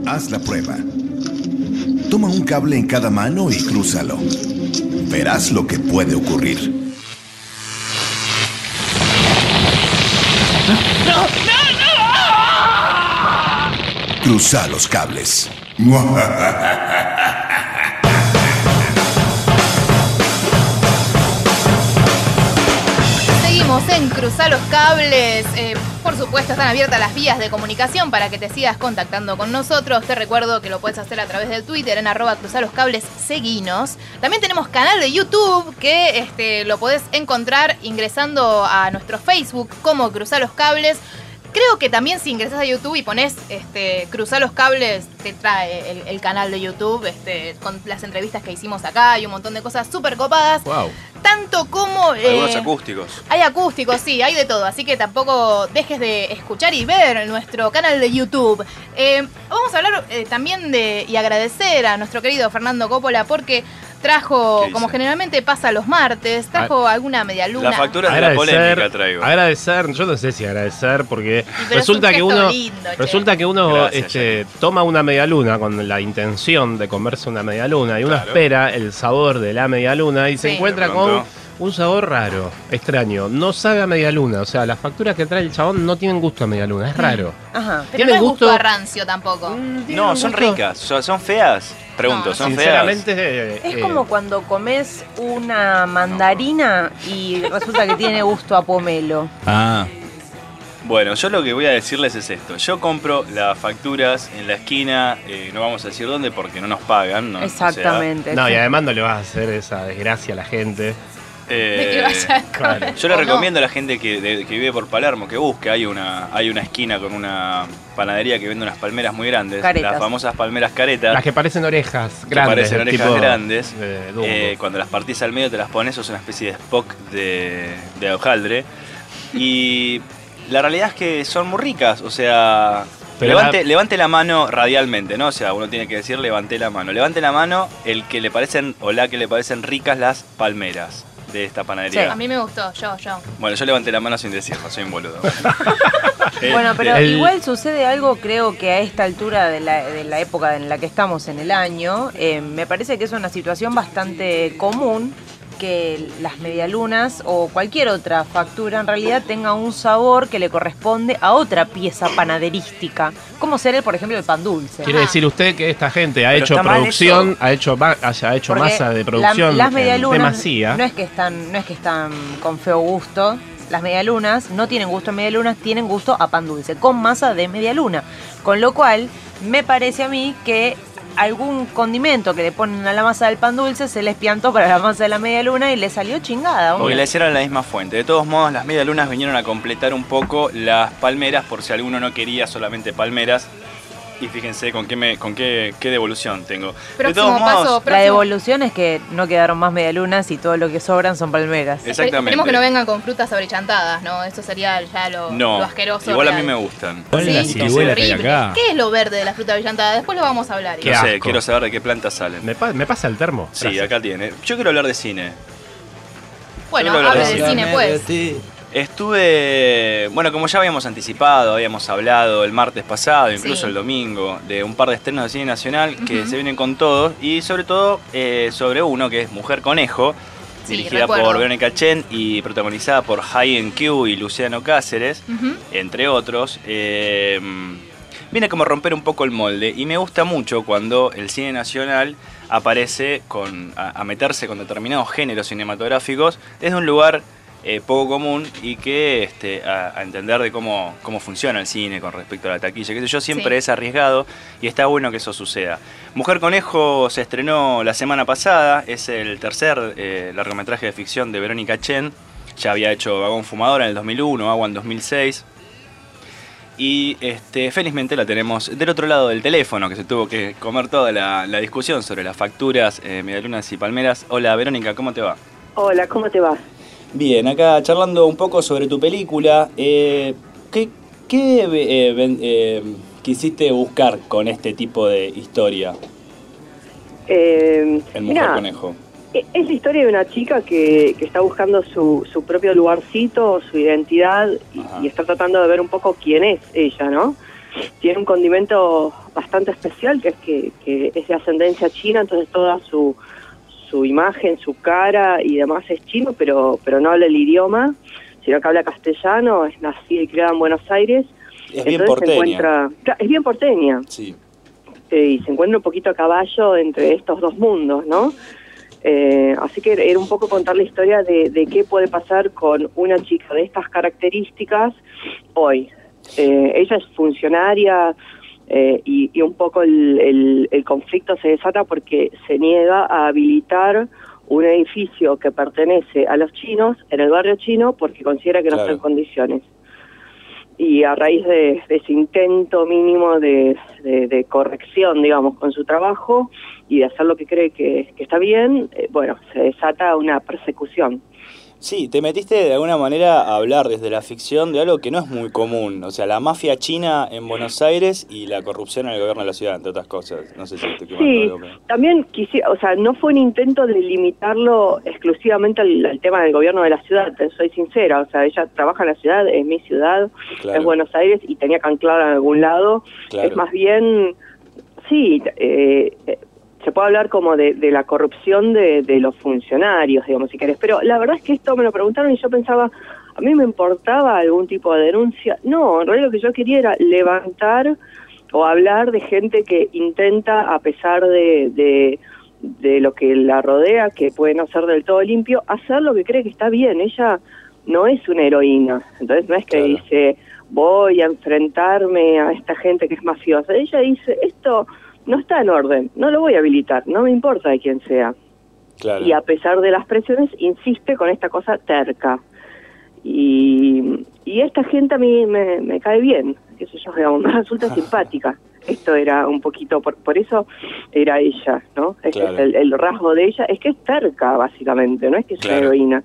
Haz la prueba. Toma un cable en cada mano y crúzalo. Verás lo que puede ocurrir. Cruza los cables. Seguimos en Cruzar los Cables. Por supuesto, están abiertas las vías de comunicación para que te sigas contactando con nosotros. Te recuerdo que lo puedes hacer a través del Twitter en @cruzarloscables, seguinos. También tenemos canal de YouTube que lo podés encontrar ingresando a nuestro Facebook como Cruzar los Cables. Creo que también si ingresas a YouTube y pones Cruzar los Cables, te trae el canal de YouTube con las entrevistas que hicimos acá y un montón de cosas súper copadas. Wow. Tanto como... algunos acústicos. Hay acústicos, sí, hay de todo. Así que tampoco dejes de escuchar y ver nuestro canal de YouTube. Vamos a hablar también y agradecer a nuestro querido Fernando Coppola porque trajo, como generalmente pasa los martes, trajo alguna media luna. La factura de la polémica traigo. Agradecer, yo no sé si agradecer porque pero resulta que uno Gracias, toma una media luna con la intención de comerse una media luna y uno espera el sabor de la media luna y se encuentra con un sabor raro, extraño. No sabe a media luna, o sea, las facturas que trae el chabón no tienen gusto a media luna, es raro. Ajá. Pero no es gusto a rancio tampoco. No, son ricas, son feas. Pregunto, ¿son sinceramente, feas? Es como cuando comes una mandarina y resulta que tiene gusto a pomelo. Ah. Bueno, yo lo que voy a decirles es esto. Yo compro las facturas en la esquina, no vamos a decir dónde porque no nos pagan, ¿no? Exactamente. O sea, no, y además no le vas a hacer esa desgracia a la gente. De que vaya a comer. Yo le recomiendo a la gente que vive por Palermo que busque. Hay una esquina con una panadería que vende unas palmeras muy grandes. Caretas. Las famosas palmeras caretas. Las que parecen orejas Que grandes. parecen orejas tipo grandes. Dumbo. Cuando las partís al medio te las pones, sos una especie de Spock de hojaldre. Y la realidad es que son muy ricas. O sea, levante la mano radialmente, ¿no? O sea, uno tiene que decir levante la mano. Levante la mano el que le parecen o la que le parecen ricas las palmeras de esta panadería. Sí, a mí me gustó, yo. Bueno, yo levanté la mano sin decirlo, soy un boludo. Bueno, pero igual sucede algo, creo que a esta altura de la época en la que estamos en el año, me parece que es una situación bastante común que las medialunas o cualquier otra factura en realidad tenga un sabor que le corresponde a otra pieza panaderística, como ser, por ejemplo, el pan dulce. Quiere decir usted que esta gente ha Pero hecho está mal producción, eso. ha hecho Porque masa de producción las en medialunas demasía. no es que están con feo gusto. Las medialunas no tienen gusto a medialunas, tienen gusto a pan dulce, con masa de medialuna. Con lo cual, me parece a mí que algún condimento que le ponen a la masa del pan dulce se les piantó para la masa de la medialuna y le salió chingada. Porque la hicieron en la misma fuente. De todos modos, las medialunas vinieron a completar un poco las palmeras, por si alguno no quería solamente palmeras. Y fíjense con qué devolución tengo. Próximo paso. La devolución es que no quedaron más medialunas y todo lo que sobran son palmeras. Exactamente. Esperemos que no vengan con frutas sobrechantadas, ¿no? Eso sería ya lo asqueroso. Igual real. a mí me gustan. ¿Cuál es la ciruela que hay acá? ¿Qué es lo verde de la fruta sobrechantada? Después lo vamos a hablar. Qué No sé, asco. quiero saber de qué plantas salen. ¿Me pasa el termo? Sí, Gracias. acá tiene. Yo quiero hablar de cine. Bueno, Yo creo que hable sí. de cine, pues. Estuve, bueno, como ya habíamos anticipado, habíamos hablado el martes pasado, incluso el domingo, de un par de estrenos de cine nacional que se vienen con todos y sobre todo sobre uno que es Mujer Conejo, Sí, dirigida recuerdo. por Verónica Chen y protagonizada por Hayen Q y Luciano Cáceres, entre otros. Viene como a romper un poco el molde y me gusta mucho cuando el cine nacional aparece a meterse con determinados géneros cinematográficos desde un lugar poco común y que a entender de cómo funciona el cine con respecto a la taquilla, que yo siempre es arriesgado y está bueno que eso suceda. Mujer Conejo se estrenó la semana pasada, es el tercer largometraje de ficción de Verónica Chen, ya había hecho Vagón Fumador en el 2001, Agua en 2006. Y felizmente la tenemos del otro lado del teléfono, que se tuvo que comer toda la discusión sobre las facturas, medialunas y palmeras. Hola Verónica, ¿cómo te va? Hola, ¿cómo te va? Bien, acá charlando un poco sobre tu película. ¿Qué quisiste buscar con este tipo de historia? En Mujer Conejo. Es la historia de una chica que está buscando su propio lugarcito, su identidad y está tratando de ver un poco quién es ella, ¿no? Tiene un condimento bastante especial, que es que es de ascendencia china, entonces toda su imagen, su cara y demás es chino, pero no habla el idioma, sino que habla castellano, es nacida y criada en Buenos Aires. Es bien porteña. Es bien porteña. Sí. Y se encuentra un poquito a caballo entre estos dos mundos, ¿no? Así que era un poco contar la historia de qué puede pasar con una chica de estas características hoy. Ella es funcionaria y un poco el conflicto se desata porque se niega a habilitar un edificio que pertenece a los chinos en el barrio chino porque considera que no está en condiciones. Y a raíz de ese intento mínimo de corrección, digamos, con su trabajo y de hacer lo que cree que está bien, bueno, se desata una persecución. Sí, te metiste de alguna manera a hablar desde la ficción de algo que no es muy común, o sea, la mafia china en Buenos Aires y la corrupción en el gobierno de la ciudad, entre otras cosas. No sé si te quemaste algo. Sí, también quisiera, o sea, no fue un intento de limitarlo exclusivamente al tema del gobierno de la ciudad, soy sincera, o sea, ella trabaja en la ciudad, es mi ciudad, es Buenos Aires y tenía que anclar en algún lado, es más bien, sí, se puede hablar como de la corrupción de los funcionarios, digamos, si querés. Pero la verdad es que esto me lo preguntaron y yo pensaba, ¿a mí me importaba algún tipo de denuncia? No, en realidad lo que yo quería era levantar o hablar de gente que intenta, a pesar de lo que la rodea, que puede no ser del todo limpio, hacer lo que cree que está bien. Ella no es una heroína, entonces no es que dice, voy a enfrentarme a esta gente que es mafiosa. Ella dice, esto no está en orden, no lo voy a habilitar, no me importa de quién sea. Claro. Y a pesar de las presiones, insiste con esta cosa terca. Y esta gente a mí me cae bien, qué sé yo, digamos, me resulta simpática. Esto era un poquito, por eso era ella, ¿no? El rasgo de ella es que es terca, básicamente, no es que sea heroína.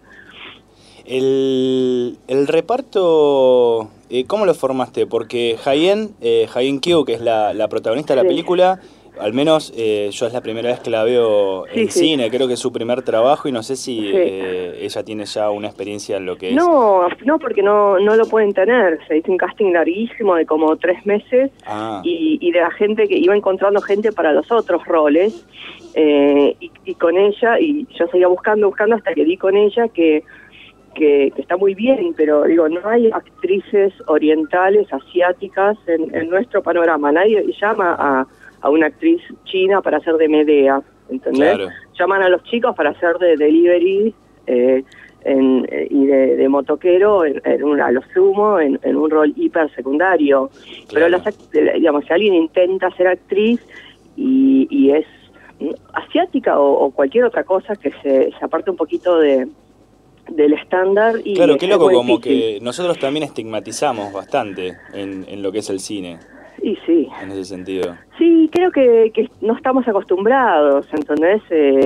El reparto, ¿cómo lo formaste? Porque Hayen Kyu, que es la protagonista de la película, al menos yo es la primera vez que la veo en cine, creo que es su primer trabajo y no sé si ella tiene ya una experiencia en lo que es. No, porque no lo pueden tener, se hizo un casting larguísimo de como 3 meses y de la gente que iba encontrando gente para los otros roles y con ella, y yo seguía buscando hasta que di con ella que está muy bien, pero digo, no hay actrices orientales, asiáticas en nuestro panorama. Nadie llama a una actriz china para hacer de Medea, ¿entendés? Claro. Llaman a los chicos para hacer de delivery y de motoquero a lo sumo en un rol hiper secundario. Claro. Pero digamos, si alguien intenta ser actriz y es asiática o cualquier otra cosa que se aparte un poquito del estándar. Y claro, qué loco, como que nosotros también estigmatizamos bastante en lo que es el cine. Y sí. En ese sentido. Sí, creo que no estamos acostumbrados, ¿entendés?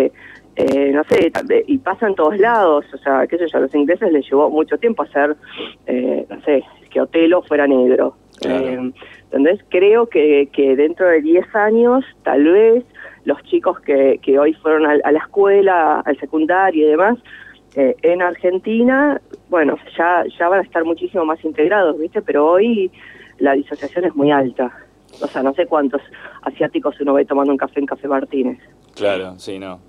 No sé, y pasa en todos lados, o sea, qué sé yo, a los ingleses les llevó mucho tiempo hacer, no sé, que Otelo fuera negro. Claro. ¿Entendés? Creo que dentro de 10 años, tal vez, los chicos que hoy fueron a la escuela, al secundario y demás, en Argentina, bueno, ya van a estar muchísimo más integrados, ¿viste? Pero hoy la disociación es muy alta. O sea, no sé cuántos asiáticos uno ve tomando un café en Café Martínez. Claro, sí, no.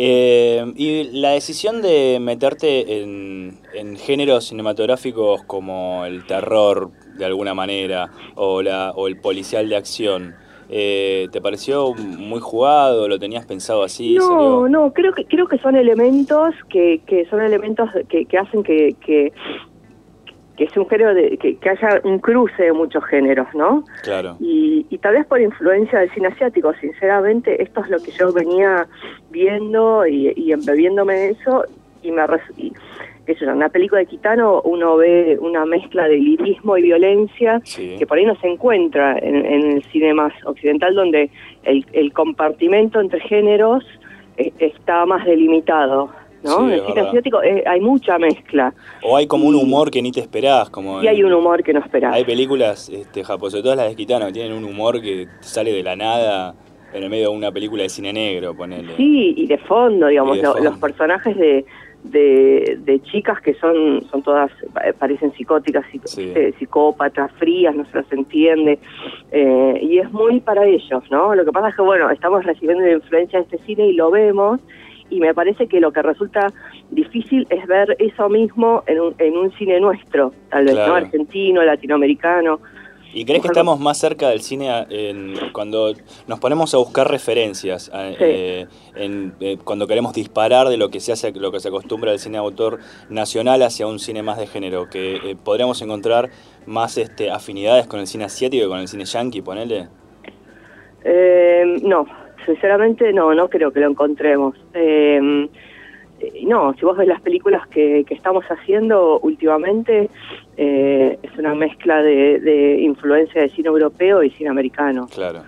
Y la decisión de meterte en géneros cinematográficos como el terror, de alguna manera, o el policial de acción, ¿te pareció muy jugado? ¿Lo tenías pensado así? No, creo que son elementos que hacen que sea un género que haya un cruce de muchos géneros, ¿no? Claro. Y tal vez por influencia del cine asiático, sinceramente, esto es lo que yo venía viendo y embebiéndome de eso, y qué sé yo, en una película de Kitano uno ve una mezcla de lirismo y violencia que por ahí no se encuentra en el cine más occidental, donde el compartimento entre géneros está más delimitado, ¿no? En el cine asiático hay mucha mezcla. O hay como un humor que ni te esperás. Hay un humor que no esperás. Hay películas japonesas, sobre todo las de Kitano, que tienen un humor que sale de la nada en el medio de una película de cine negro, ponele. Sí, y de fondo, digamos, los personajes de chicas que son todas, parecen psicóticas, psicópatas, frías, no se las entiende. y es muy para ellos, ¿no? Lo que pasa es que, bueno, estamos recibiendo la influencia de este cine y lo vemos, y me parece que lo que resulta difícil es ver eso mismo en un cine nuestro, tal vez, ¿no? Argentino, latinoamericano. ¿Y crees que estamos más cerca del cine cuando nos ponemos a buscar referencias, cuando queremos disparar de lo que se hace, lo que se acostumbra del cine de autor nacional hacia un cine más de género, que podríamos encontrar más afinidades con el cine asiático que con el cine yankee, ponele? No, sinceramente no creo que lo encontremos. No, si vos ves las películas que estamos haciendo últimamente, es una mezcla de influencia de cine europeo y cine americano. Claro.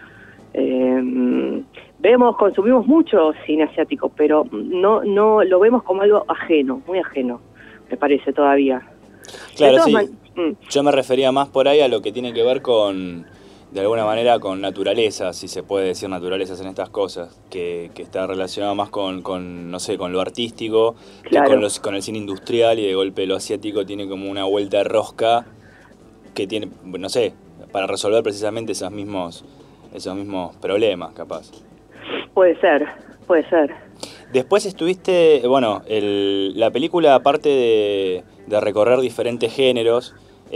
Consumimos mucho cine asiático, pero no lo vemos como algo ajeno, muy ajeno, me parece todavía. Claro, sí. Yo me refería más por ahí a lo que tiene que ver de alguna manera con naturaleza, si se puede decir naturalezas en estas cosas, que está relacionado más con no sé, con lo artístico, claro, que con el cine industrial, y de golpe lo asiático tiene como una vuelta de rosca que tiene, no sé, para resolver precisamente esos mismos problemas, capaz. Puede ser. Después estuviste, bueno, la película, aparte de recorrer diferentes géneros,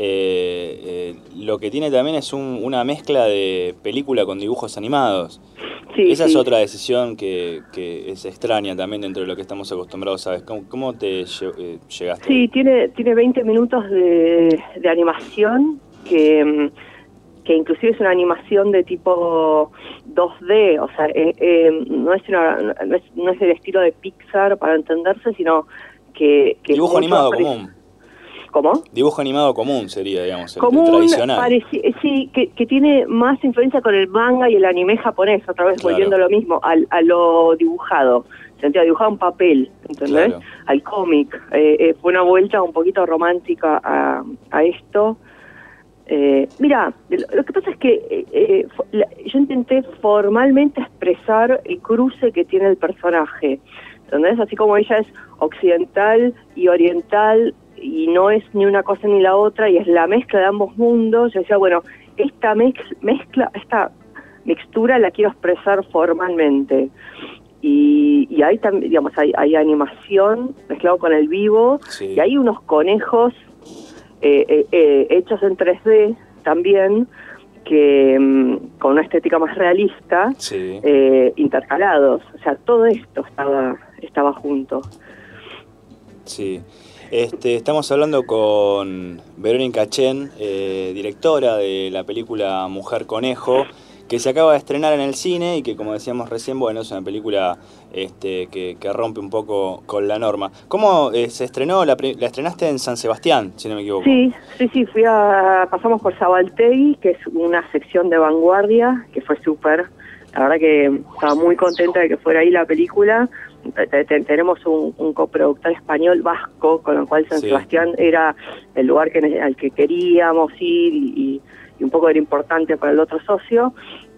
lo que tiene también es una mezcla de película con dibujos animados. Sí, esa es otra decisión que es extraña también dentro de lo que estamos acostumbrados, ¿sabes? ¿Cómo te llegaste? Sí, tiene 20 minutos de animación que inclusive es una animación de tipo 2D, o sea, no es el estilo de Pixar para entenderse, sino que dibujo animado común. ¿Cómo? Dibujo animado común sería, digamos, el tradicional. Sí, que tiene más influencia con el manga y el anime japonés, otra vez volviendo a lo mismo, a lo dibujado. Sentía dibujado en papel, ¿entendés? Claro. Al cómic. Fue una vuelta un poquito romántica a esto. Mira, lo que pasa es que yo intenté formalmente expresar el cruce que tiene el personaje. ¿Entendés? Así como ella es occidental y oriental, y no es ni una cosa ni la otra, y es la mezcla de ambos mundos. Yo decía, bueno, esta mixtura la quiero expresar formalmente. Y hay también, digamos, hay animación mezclado con el vivo, sí, y hay unos conejos hechos en 3D también, que con una estética más realista, sí, intercalados. O sea, todo esto estaba junto. Sí. Estamos hablando con Verónica Chen, directora de la película Mujer Conejo, que se acaba de estrenar en el cine y que, como decíamos recién, bueno, es una película que rompe un poco con la norma. ¿Cómo se estrenó? ¿La estrenaste en San Sebastián, si no me equivoco? Sí, pasamos por Zabaltegui, que es una sección de vanguardia, que fue súper. La verdad que estaba muy contenta de que fuera ahí la película. Tenemos un coproductor español, vasco, con lo cual San Sebastián era el lugar al que queríamos ir y un poco era importante para el otro socio.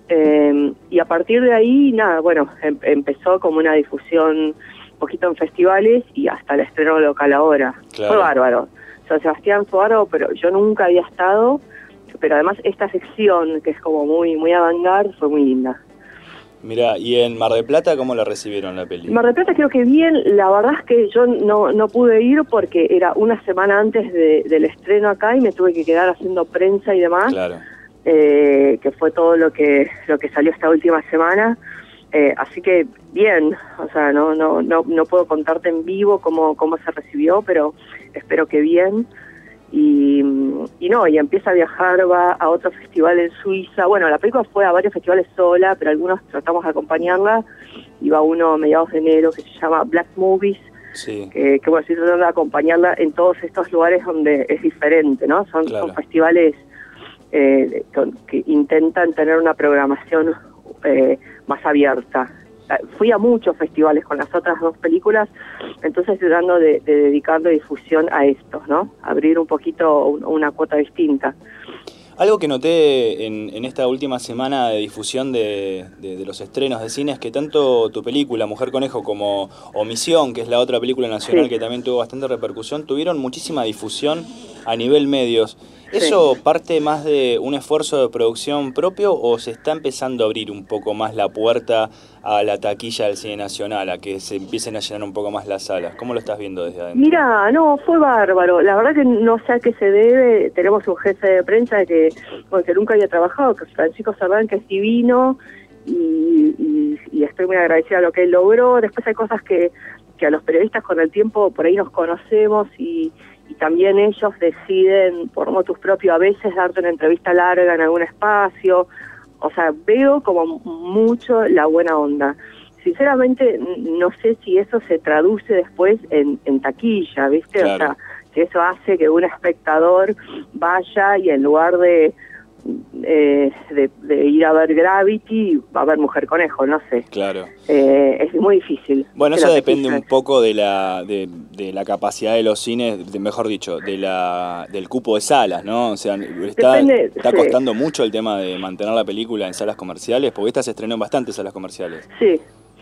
Y a partir de ahí, nada, bueno, empezó como una difusión un poquito en festivales y hasta el estreno local ahora. Claro. Fue bárbaro. San Sebastián fue bárbaro, pero yo nunca había estado. Pero además esta sección, que es como muy, muy avant-garde, fue muy linda. Mirá, ¿y en Mar del Plata cómo la recibieron la peli? Mar del Plata creo que bien. La verdad es que yo no pude ir porque era una semana antes del estreno acá y me tuve que quedar haciendo prensa y demás. Claro. Que fue todo lo que salió esta última semana. Así que bien, o sea, no puedo contarte en vivo cómo se recibió, pero espero que bien. Y empieza a viajar, va a otro festival en Suiza. Bueno, la película fue a varios festivales sola, pero algunos tratamos de acompañarla. Iba uno a mediados de enero que se llama Black Movies, sí, que bueno, estoy tratando de acompañarla en todos estos lugares donde es diferente, ¿no? Son festivales que intentan tener una programación más abierta. Fui a muchos festivales con las otras dos películas, entonces estoy tratando de dedicarle difusión a estos, ¿no? Abrir un poquito una cuota distinta. Algo que noté en esta última semana de difusión de los estrenos de cine es que tanto tu película, Mujer Conejo, como Omisión, que es la otra película nacional que también tuvo bastante repercusión, tuvieron muchísima difusión a nivel medios. ¿Eso parte más de un esfuerzo de producción propio o se está empezando a abrir un poco más la puerta a la taquilla del cine nacional, a que se empiecen a llenar un poco más las salas? ¿Cómo lo estás viendo desde adentro? Mira, no, fue bárbaro. La verdad que no sé a qué se debe. Tenemos un jefe de prensa que nunca había trabajado, que es Francisco Sardán, que es divino, y estoy muy agradecida a lo que él logró. Después hay cosas que a los periodistas con el tiempo por ahí nos conocemos y también ellos deciden por motus propio a veces darte una entrevista larga en algún espacio. O sea, veo como mucho la buena onda. Sinceramente, no sé si eso se traduce después en taquilla, ¿viste? Claro. O sea, si eso hace que un espectador vaya y en lugar de ir a ver Gravity, va a ver Mujer Conejo, no sé. Claro. Es muy difícil. Bueno, eso depende un poco de la capacidad de los cines, mejor dicho, del cupo de salas, ¿no? O sea, está costando mucho el tema de mantener la película en salas comerciales, porque esta se estrenó en bastantes salas comerciales. Sí,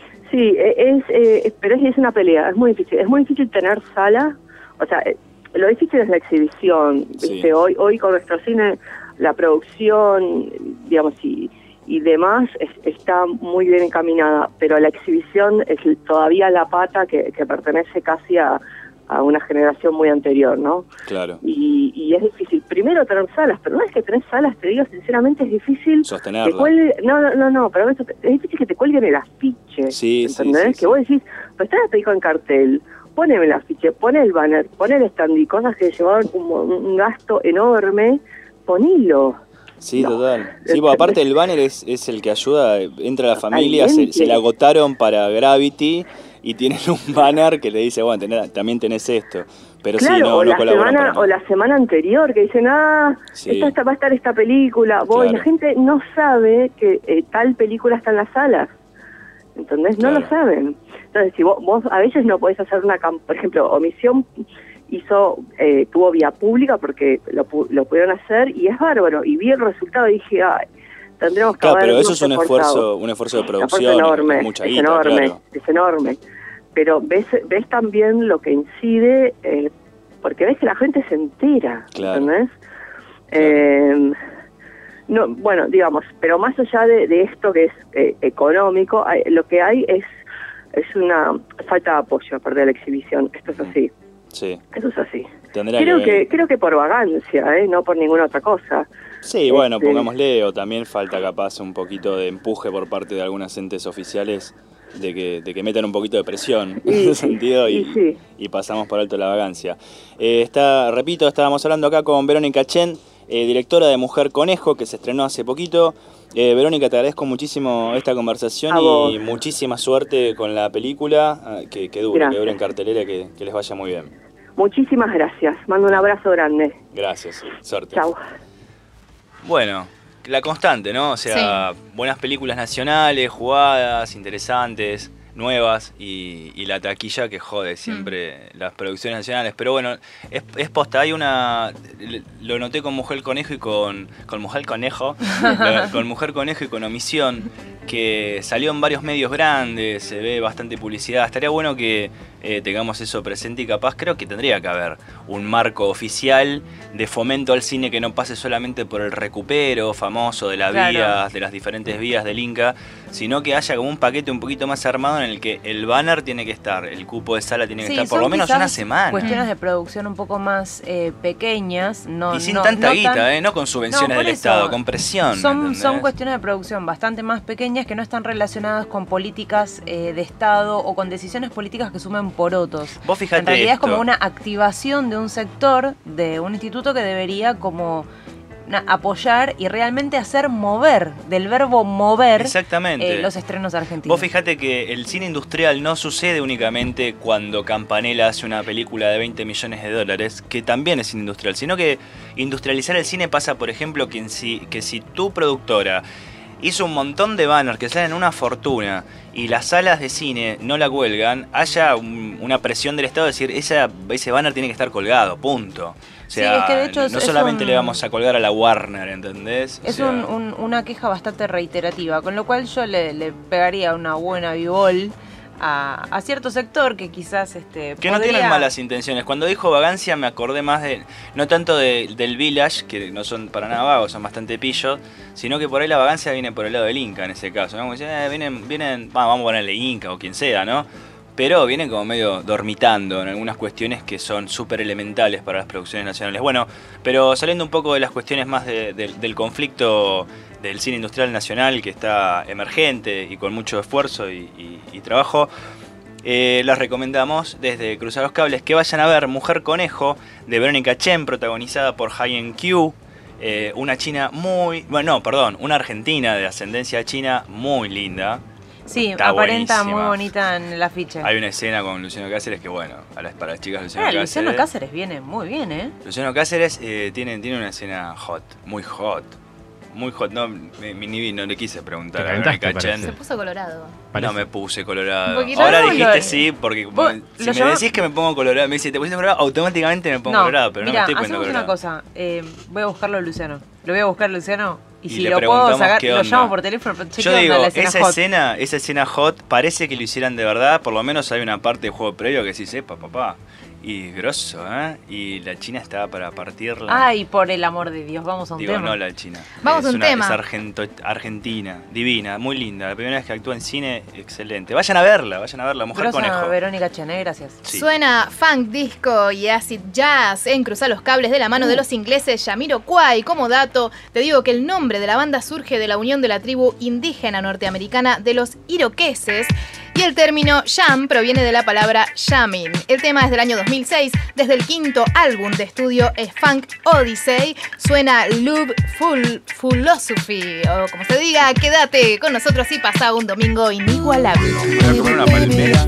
pero es una pelea, es muy difícil. Es muy difícil tener sala, o sea, lo difícil es la exhibición, ¿viste? Sí. Hoy con nuestro cine la producción, digamos, y demás está muy bien encaminada, pero la exhibición es todavía la pata que pertenece casi a una generación muy anterior, ¿no? Claro. Y es difícil, primero tener salas, pero una vez que tenés salas, te digo, sinceramente es difícil sostenerlo. No, pero es difícil que te cuelguen el afiche, sí, ¿entendés? Sí. Que vos decís, pues está la película en cartel, poneme el afiche, pone el banner, pone el stand y cosas que llevaban un gasto enorme, ponilo. Sí, no. Total. Sí, pues aparte el banner es el que ayuda, entra la familia, se la agotaron para Gravity y tienen un banner que le dice, bueno, también tenés esto. Pero claro, sí, no colaboran. O la semana anterior que dicen, sí. Va a estar esta película. Claro. La gente no sabe que tal película está en las salas. ¿Entendés? Claro. No lo saben. Entonces, si vos a veces no podés hacer por ejemplo, Omisión tuvo vía pública porque lo pudieron hacer y es bárbaro. Y vi el resultado y dije, tendremos que claro, pero eso es un esfuerzo de producción, enorme, mucha guita, claro. Es enorme. Pero ves también lo que incide, porque ves que la gente se entera, claro. ¿entendés? Claro. No, bueno, digamos, pero más allá de esto que es económico, lo que hay es una falta de apoyo para la exhibición. Esto es así. Sí. Eso es así. Creo que por vagancia, no por ninguna otra cosa. Sí, bueno, pongámosle, o también falta capaz un poquito de empuje por parte de algunos entes oficiales de que metan un poquito de presión en ese sentido y pasamos por alto la vagancia. Repito, estábamos hablando acá con Verónica Chen, directora de Mujer Conejo, que se estrenó hace poquito. Verónica, te agradezco muchísimo esta conversación y muchísima suerte con la película, que dure en cartelera, que les vaya muy bien. Muchísimas gracias, mando un abrazo grande. Gracias, suerte. Chau. Bueno, la constante, ¿no? O sea, sí. Buenas películas nacionales, jugadas, interesantes, nuevas y la taquilla que jode siempre las producciones nacionales. Pero bueno, es posta. Hay lo noté con Mujer Conejo y con Mujer Conejo, con Mujer Conejo y con Omisión, que salió en varios medios grandes, se ve bastante publicidad. Estaría bueno que tengamos eso presente y capaz creo que tendría que haber un marco oficial de fomento al cine que no pase solamente por el recupero famoso de de las diferentes vías del Inca, sino que haya como un paquete un poquito más armado en el que el banner tiene que estar, el cupo de sala tiene que estar por lo menos una semana. Cuestiones de producción un poco más pequeñas, y sin tanta guita, no con subvenciones del Estado, con presión. Son cuestiones de producción bastante más pequeñas que no están relacionadas con políticas de Estado o con decisiones políticas que sumen porotos. Vos fijate, en realidad es como una activación de un sector, de un instituto que debería como apoyar y realmente hacer mover, del verbo mover, exactamente, los estrenos argentinos. Vos fijate que el cine industrial no sucede únicamente cuando Campanella hace una película de $20 millones, que también es cine industrial, sino que industrializar el cine pasa, por ejemplo, que si tu productora hizo un montón de banners que salen una fortuna y las salas de cine no la cuelgan, haya una presión del Estado de decir, ese banner tiene que estar colgado, punto. O sea, sí, es que de hecho no solamente le vamos a colgar a la Warner, ¿entendés? Es una queja bastante reiterativa, con lo cual yo le pegaría una buena bibol a cierto sector que quizás que no tienen malas intenciones. Cuando dijo vagancia me acordé más de, no tanto del Village, que no son para nada vagos, son bastante pillos, sino que por ahí la vagancia viene por el lado del Inca en ese caso, ¿no? Como dicen, vienen, vamos a ponerle Inca o quien sea, ¿no? Pero vienen como medio dormitando en algunas cuestiones que son súper elementales para las producciones nacionales. Bueno, pero saliendo un poco de las cuestiones más del conflicto del cine industrial nacional, que está emergente y con mucho esfuerzo y trabajo, les recomendamos desde Cruzar los Cables que vayan a ver Mujer Conejo, de Verónica Chen, protagonizada por Haiyan Qiu, una china una argentina de ascendencia china muy linda. Sí, está aparenta buenísima. muy bonita en el afiche. Hay una escena con Luciano Cáceres que, bueno, para las chicas Luciano Cáceres. Luciano Cáceres viene muy bien, ¿eh? Luciano Cáceres tiene una escena muy hot. No, no le quise preguntar a Verónica Chen. Se puso colorado. No me puse colorado. Ahora dijiste sí, porque si me decís que me pongo colorado, me dices, te pusiste colorado, automáticamente me pongo colorado, pero mira, no me estoy poniendo colorado. Una cosa, voy a buscarlo a Luciano. Lo voy a buscar a Luciano y si le lo puedo sacar, qué lo onda. llamo por teléfono. Yo digo, esa escena hot parece que lo hicieran de verdad, por lo menos hay una parte de juego previo que sí sepa, papá. Y grosso, ¿eh? Y la China estaba para partirla. Ay, por el amor de Dios, vamos a un tema. No, la China. Vamos a un tema. Es argentina, divina, muy linda. La primera vez que actúa en cine, excelente. Vayan a verla, Mujer Conejo. Verónica Chen, gracias. Sí. Suena funk, disco y acid jazz en Cruzar los Cables de la mano de los ingleses Jamiroquai. Como dato, te digo que el nombre de la banda surge de la unión de la tribu indígena norteamericana de los iroqueses. Y el término jam proviene de la palabra jamming. El tema es del año 2006, desde el quinto álbum de estudio Funk Odyssey. Suena Love Philosophy, o como se diga, quédate con nosotros y pasa un domingo inigualable. Voy a comer una palmera.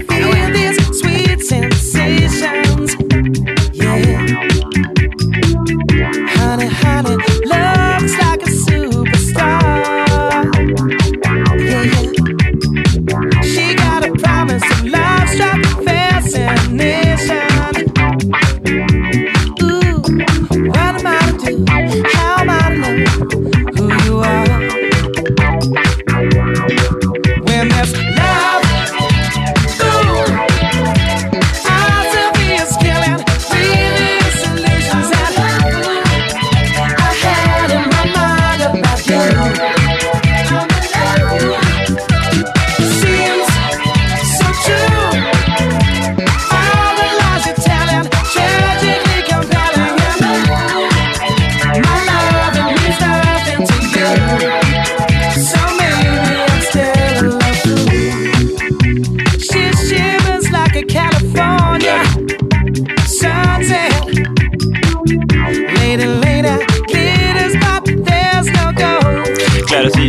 Claro, sí.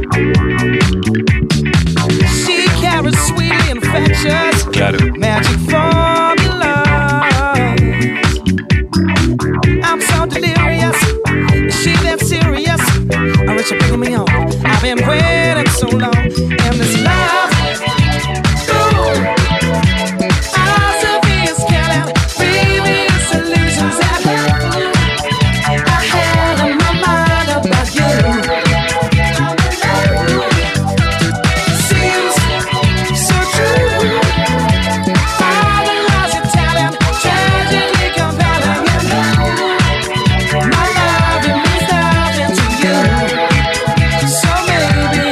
Claro. Magic formula. I'm so delirious. Is she that serious? I wish you'd bring me on. I've been waiting so long. And this love. Baby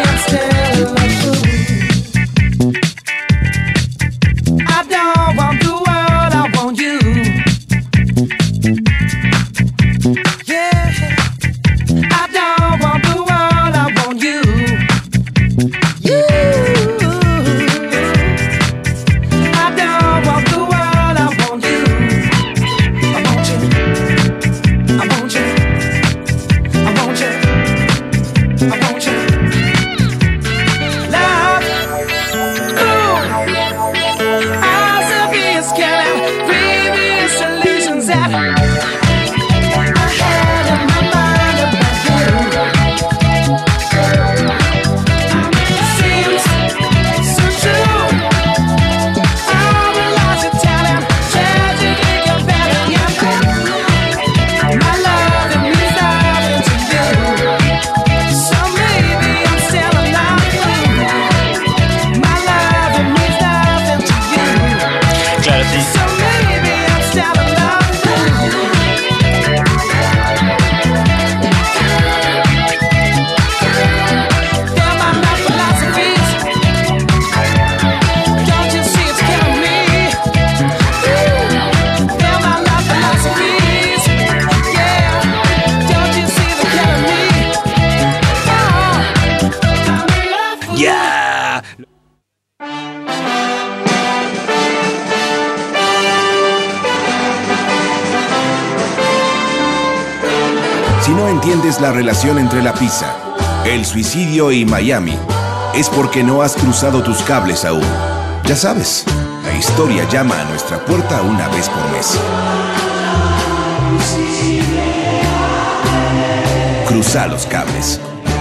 Si no entiendes la relación entre la pizza, el suicidio y Miami, es porque no has cruzado tus cables aún. Ya sabes, la historia llama a nuestra puerta una vez por mes. Cruza los cables.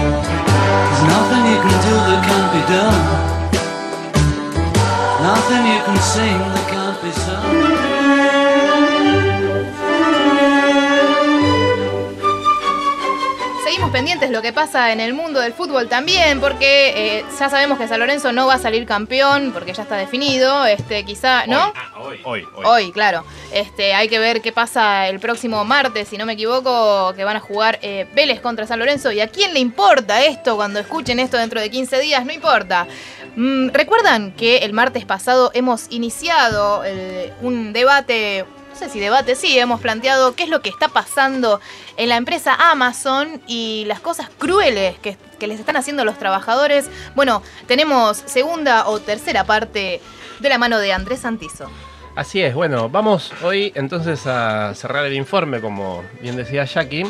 Seguimos pendientes de lo que pasa en el mundo del fútbol también, porque ya sabemos que San Lorenzo no va a salir campeón, porque ya está definido, quizá, ¿no? Hoy, claro. Hay que ver qué pasa el próximo martes, si no me equivoco, que van a jugar Vélez contra San Lorenzo. ¿Y a quién le importa esto cuando escuchen esto dentro de 15 días? No importa. ¿Recuerdan que el martes pasado hemos iniciado un debate? No sé si debate, sí, hemos planteado qué es lo que está pasando en la empresa Amazon y las cosas crueles que les están haciendo los trabajadores. Bueno, tenemos segunda o tercera parte de la mano de Andrés Santizo. Así es, bueno, vamos hoy entonces a cerrar el informe, como bien decía Jackie,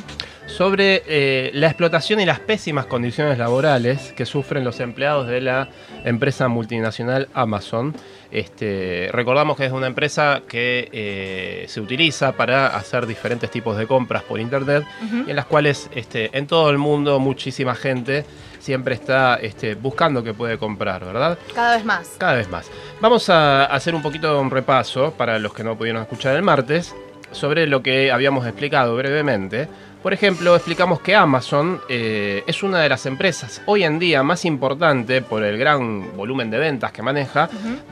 sobre la explotación y las pésimas condiciones laborales que sufren los empleados de la empresa multinacional Amazon. Recordamos que es una empresa que se utiliza para hacer diferentes tipos de compras por internet, y en las cuales en todo el mundo muchísima gente siempre está buscando qué puede comprar, ¿verdad? Cada vez más. Cada vez más. Vamos a hacer un poquito de un repaso para los que no pudieron escuchar el martes sobre lo que habíamos explicado brevemente. Por ejemplo, explicamos que Amazon es una de las empresas hoy en día más importante por el gran volumen de ventas que maneja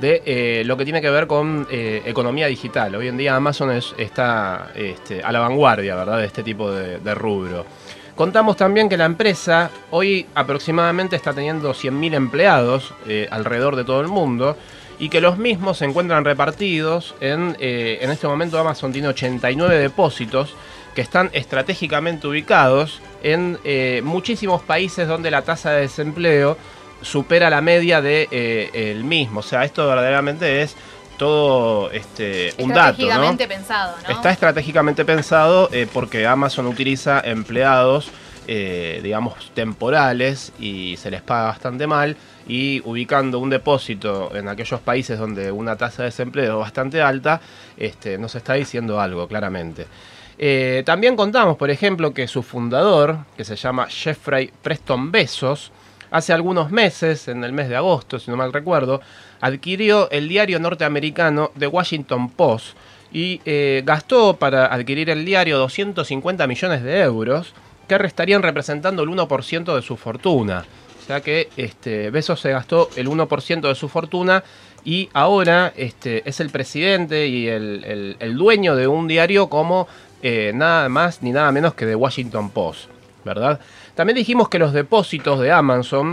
de lo que tiene que ver con economía digital. Hoy en día Amazon está a la vanguardia, ¿verdad?, de este tipo de rubro. Contamos también que la empresa hoy aproximadamente está teniendo 100.000 empleados alrededor de todo el mundo, y que los mismos se encuentran repartidos en este momento Amazon tiene 89 depósitos que están estratégicamente ubicados en muchísimos países donde la tasa de desempleo supera la media del mismo. O sea, esto verdaderamente es todo un dato, ¿no? Estratégicamente pensado, ¿no? Está estratégicamente pensado porque Amazon utiliza empleados, digamos, temporales, y se les paga bastante mal, y ubicando un depósito en aquellos países donde una tasa de desempleo es bastante alta, nos está diciendo algo, claramente. También contamos, por ejemplo, que su fundador, que se llama Jeffrey Preston Bezos, hace algunos meses, en el mes de agosto, si no mal recuerdo, adquirió el diario norteamericano The Washington Post y gastó para adquirir el diario 250 millones de euros, que estarían representando el 1% de su fortuna. O sea que Bezos se gastó el 1% de su fortuna, y ahora es el presidente y el dueño de un diario como nada más ni nada menos que The Washington Post, ¿verdad? También dijimos que los depósitos de Amazon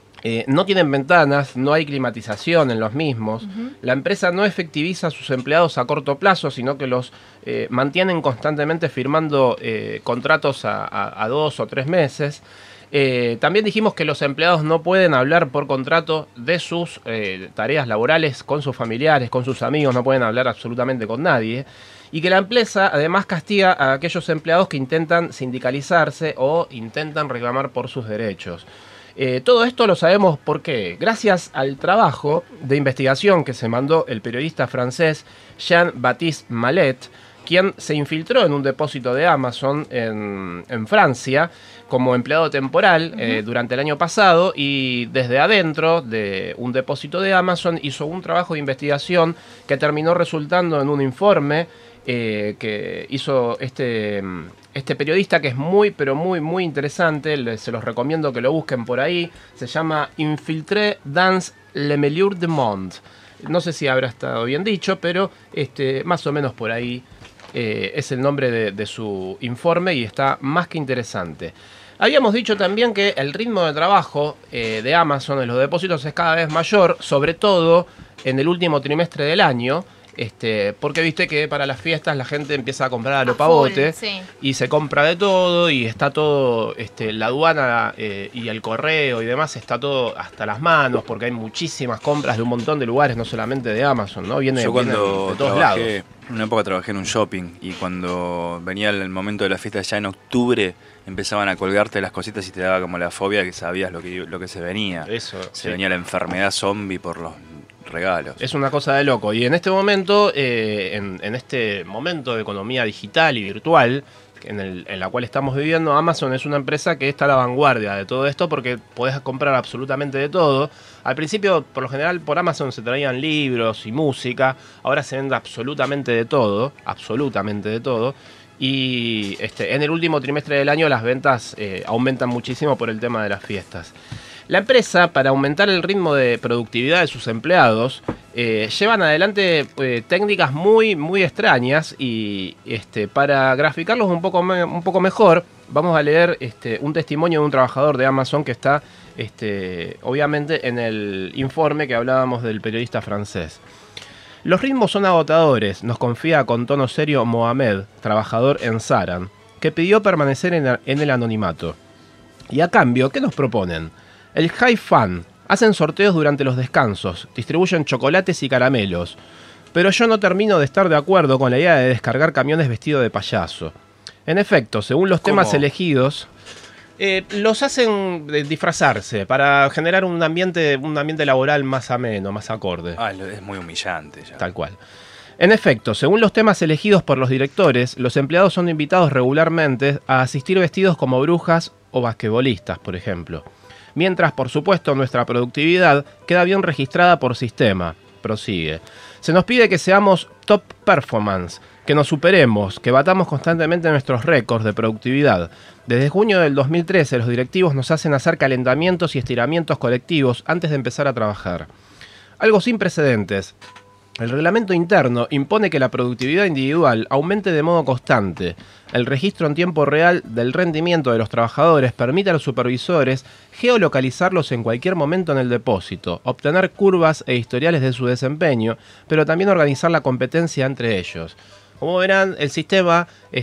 no tienen ventanas, no hay climatización en los mismos. La empresa no efectiviza a sus empleados a corto plazo, sino que los mantienen constantemente firmando contratos a 2 o 3 meses. También dijimos que los empleados no pueden hablar por contrato de sus tareas laborales con sus familiares, con sus amigos, no pueden hablar absolutamente con nadie. Y que la empresa además castiga a aquellos empleados que intentan sindicalizarse o intentan reclamar por sus derechos. Todo esto lo sabemos porque, gracias al trabajo de investigación que se mandó el periodista francés Jean-Baptiste Mallet, quien se infiltró en un depósito de Amazon en Francia como empleado temporal durante el año pasado, y desde adentro de un depósito de Amazon hizo un trabajo de investigación que terminó resultando en un informe que hizo este periodista, que es muy, pero muy, muy interesante. Se los recomiendo que lo busquen por ahí. Se llama Infiltré dans le meilleur du monde. No sé si habrá estado bien dicho, pero más o menos por ahí es el nombre de su informe, y está más que interesante. Habíamos dicho también que el ritmo de trabajo de Amazon en los depósitos es cada vez mayor, sobre todo en el último trimestre del año. porque viste que para las fiestas la gente empieza a comprar a lo pavote y se compra de todo y está todo, la aduana y el correo y demás está todo hasta las manos porque hay muchísimas compras de un montón de lugares, no solamente de Amazon, ¿no? Yo cuando de todos lados. En una época trabajé en un shopping y cuando venía el momento de la fiesta ya en octubre empezaban a colgarte las cositas y te daba como la fobia que sabías lo que se venía. Se venía la enfermedad zombie por los regalos. Es una cosa de loco. Y en este momento, en este momento de economía digital y virtual, en la cual estamos viviendo, Amazon es una empresa que está a la vanguardia de todo esto porque podés comprar absolutamente de todo. Al principio, por lo general, por Amazon se traían libros y música. Ahora se vende absolutamente de todo. Y en el último trimestre del año las ventas aumentan muchísimo por el tema de las fiestas. La empresa, para aumentar el ritmo de productividad de sus empleados, llevan adelante técnicas muy, muy extrañas y para graficarlos un poco mejor, vamos a leer un testimonio de un trabajador de Amazon que está obviamente en el informe que hablábamos del periodista francés. Los ritmos son agotadores, nos confía con tono serio Mohamed, trabajador en Saran, que pidió permanecer en el anonimato. Y a cambio, ¿qué nos proponen? El High Fun. Hacen sorteos durante los descansos, distribuyen chocolates y caramelos. Pero yo no termino de estar de acuerdo con la idea de descargar camiones vestidos de payaso. En efecto, según los temas elegidos, los hacen disfrazarse para generar un ambiente laboral más ameno, más acorde. Es muy humillante ya. Tal cual. En efecto, según los temas elegidos por los directores, los empleados son invitados regularmente a asistir vestidos como brujas o basquetbolistas, por ejemplo. Mientras, por supuesto, nuestra productividad queda bien registrada por sistema. Prosigue. Se nos pide que seamos top performance, que nos superemos, que batamos constantemente nuestros récords de productividad. Desde junio del 2013, los directivos nos hacen hacer calentamientos y estiramientos colectivos antes de empezar a trabajar. Algo sin precedentes. El reglamento interno impone que la productividad individual aumente de modo constante. El registro en tiempo real del rendimiento de los trabajadores permite a los supervisores geolocalizarlos en cualquier momento en el depósito, obtener curvas e historiales de su desempeño, pero también organizar la competencia entre ellos. Como verán, el sistema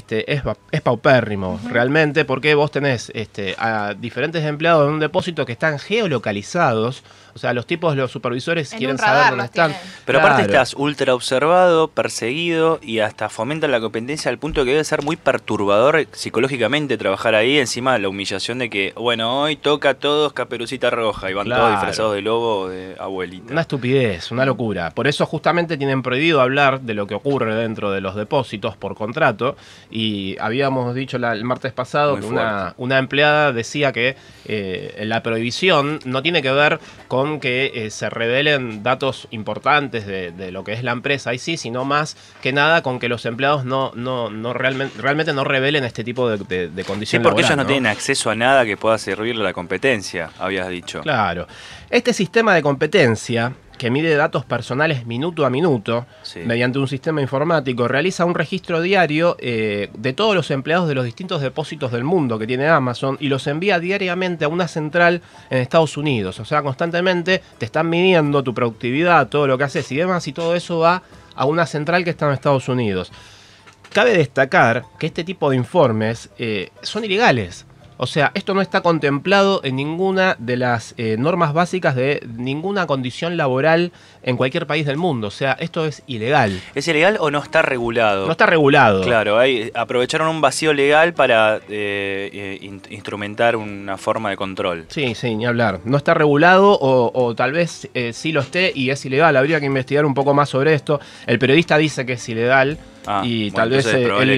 es paupérrimo, realmente, porque vos tenés a diferentes empleados en un depósito que están geolocalizados. O sea, los supervisores quieren saber dónde están. Pero aparte estás ultra observado, perseguido y hasta fomenta la competencia al punto que debe ser muy perturbador psicológicamente trabajar ahí. Encima la humillación de que, bueno, hoy toca a todos Caperucita Roja y van todos disfrazados de lobo o de abuelita. Una estupidez, una locura. Por eso justamente tienen prohibido hablar de lo que ocurre dentro de los depósitos por contrato. Y habíamos dicho el martes pasado que una empleada decía que la prohibición no tiene que ver con que se revelen datos importantes de lo que es la empresa ahí sí, sino más que nada con que los empleados realmente no revelen este tipo de condiciones. Sí, porque ellos no tienen acceso a nada que pueda servirle a la competencia, habías dicho. Claro. Este sistema de competencia, que mide datos personales minuto a minuto, mediante un sistema informático, realiza un registro diario de todos los empleados de los distintos depósitos del mundo que tiene Amazon y los envía diariamente a una central en Estados Unidos. O sea, constantemente te están midiendo tu productividad, todo lo que haces y demás, y todo eso va a una central que está en Estados Unidos. Cabe destacar que este tipo de informes son ilegales. O sea, esto no está contemplado en ninguna de las normas básicas de ninguna condición laboral en cualquier país del mundo. O sea, esto es ilegal. ¿Es ilegal o no está regulado? No está regulado. Claro, aprovecharon un vacío legal para instrumentar una forma de control. Sí, ni hablar. No está regulado o tal vez sí lo esté y es ilegal. Habría que investigar un poco más sobre esto. El periodista dice que es ilegal y tal vez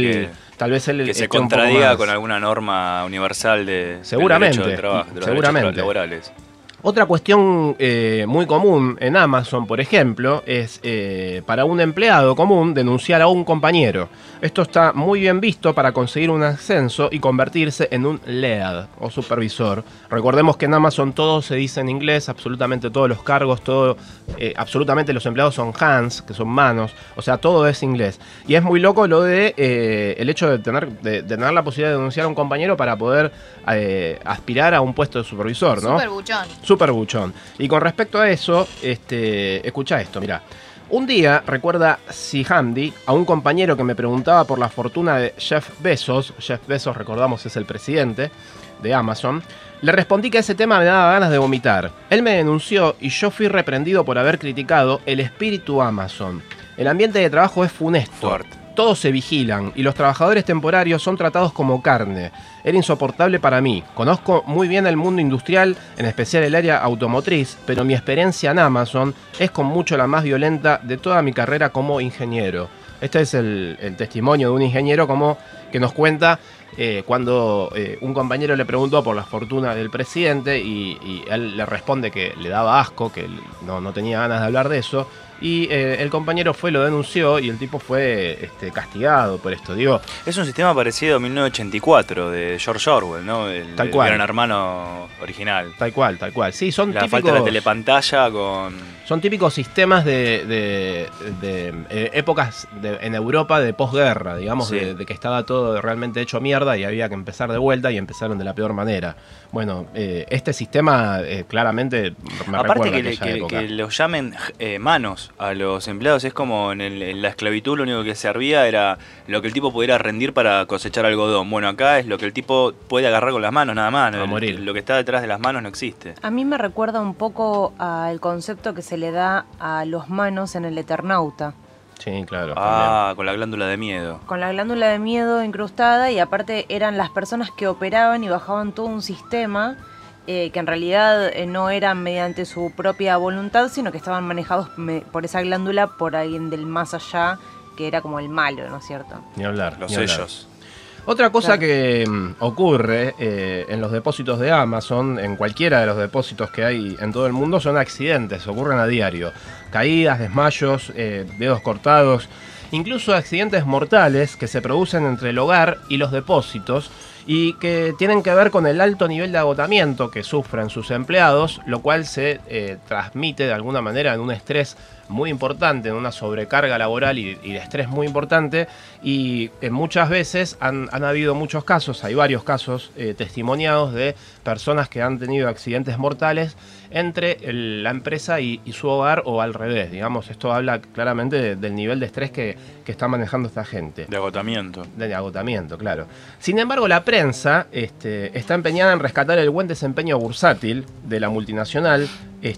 él que se contradiga con alguna norma universal de seguramente, del derecho de trabajo, de los derechos laborales. Otra cuestión muy común en Amazon, por ejemplo, es para un empleado común denunciar a un compañero. Esto está muy bien visto para conseguir un ascenso y convertirse en un lead o supervisor. Recordemos que en Amazon todo se dice en inglés, absolutamente todos los cargos, absolutamente los empleados son hands, que son manos, o sea, todo es inglés. Y es muy loco lo de el hecho de tener la posibilidad de denunciar a un compañero para poder aspirar a un puesto de supervisor, ¿no? Súper buchón. Súper buchón. Y con respecto a eso, escucha esto, mirá. Un día, recuerda Sihandi, a un compañero que me preguntaba por la fortuna de Jeff Bezos. Jeff Bezos, recordamos, es el presidente de Amazon. Le respondí que ese tema me daba ganas de vomitar. Él me denunció y yo fui reprendido por haber criticado el espíritu Amazon. El ambiente de trabajo es funesto. Fuerte. Todos se vigilan y los trabajadores temporarios son tratados como carne. Era insoportable para mí. Conozco muy bien el mundo industrial, en especial el área automotriz, pero mi experiencia en Amazon es con mucho la más violenta de toda mi carrera como ingeniero. Este es el testimonio de un ingeniero como que nos cuenta cuando un compañero le preguntó por la fortuna del presidente y él le responde que le daba asco, que no tenía ganas de hablar de eso. Y el compañero lo denunció y el tipo fue castigado por esto. Digo, es un sistema parecido a 1984 de George Orwell, ¿no? El Gran Hermano original. Tal cual. Sí, son la típicos, falta de la telepantalla con... Son típicos sistemas de épocas en Europa de posguerra, digamos, sí. de que estaba todo realmente hecho mierda y había que empezar de vuelta y empezaron de la peor manera. Bueno, este sistema claramente me aparte recuerda que los llamen manos a los empleados, es como en la esclavitud lo único que servía era lo que el tipo pudiera rendir para cosechar algodón. Bueno, acá es lo que el tipo puede agarrar con las manos nada más. Lo que está detrás de las manos no existe. A mí me recuerda un poco al concepto que se le da a los manos en el Eternauta. Sí, claro. Ah, con la glándula de miedo. Con la glándula de miedo incrustada, y aparte eran las personas que operaban y bajaban todo un sistema que en realidad no eran mediante su propia voluntad, sino que estaban manejados por esa glándula por alguien del más allá, que era como el malo, ¿no es cierto? Ni hablar. Los sellos. Otra cosa que ocurre en los depósitos de Amazon, en cualquiera de los depósitos que hay en todo el mundo, son accidentes, ocurren a diario. Caídas, desmayos, dedos cortados, incluso accidentes mortales que se producen entre el hogar y los depósitos y que tienen que ver con el alto nivel de agotamiento que sufren sus empleados, lo cual se transmite de alguna manera en un estrés muy importante, en una sobrecarga laboral y de estrés muy importante, y muchas veces han habido muchos casos, hay varios casos testimoniados de personas que han tenido accidentes mortales entre la empresa y su hogar o al revés, digamos. Esto habla claramente del nivel de estrés que está manejando esta gente. De agotamiento. De agotamiento, claro. Sin embargo, la prensa está empeñada en rescatar el buen desempeño bursátil de la multinacional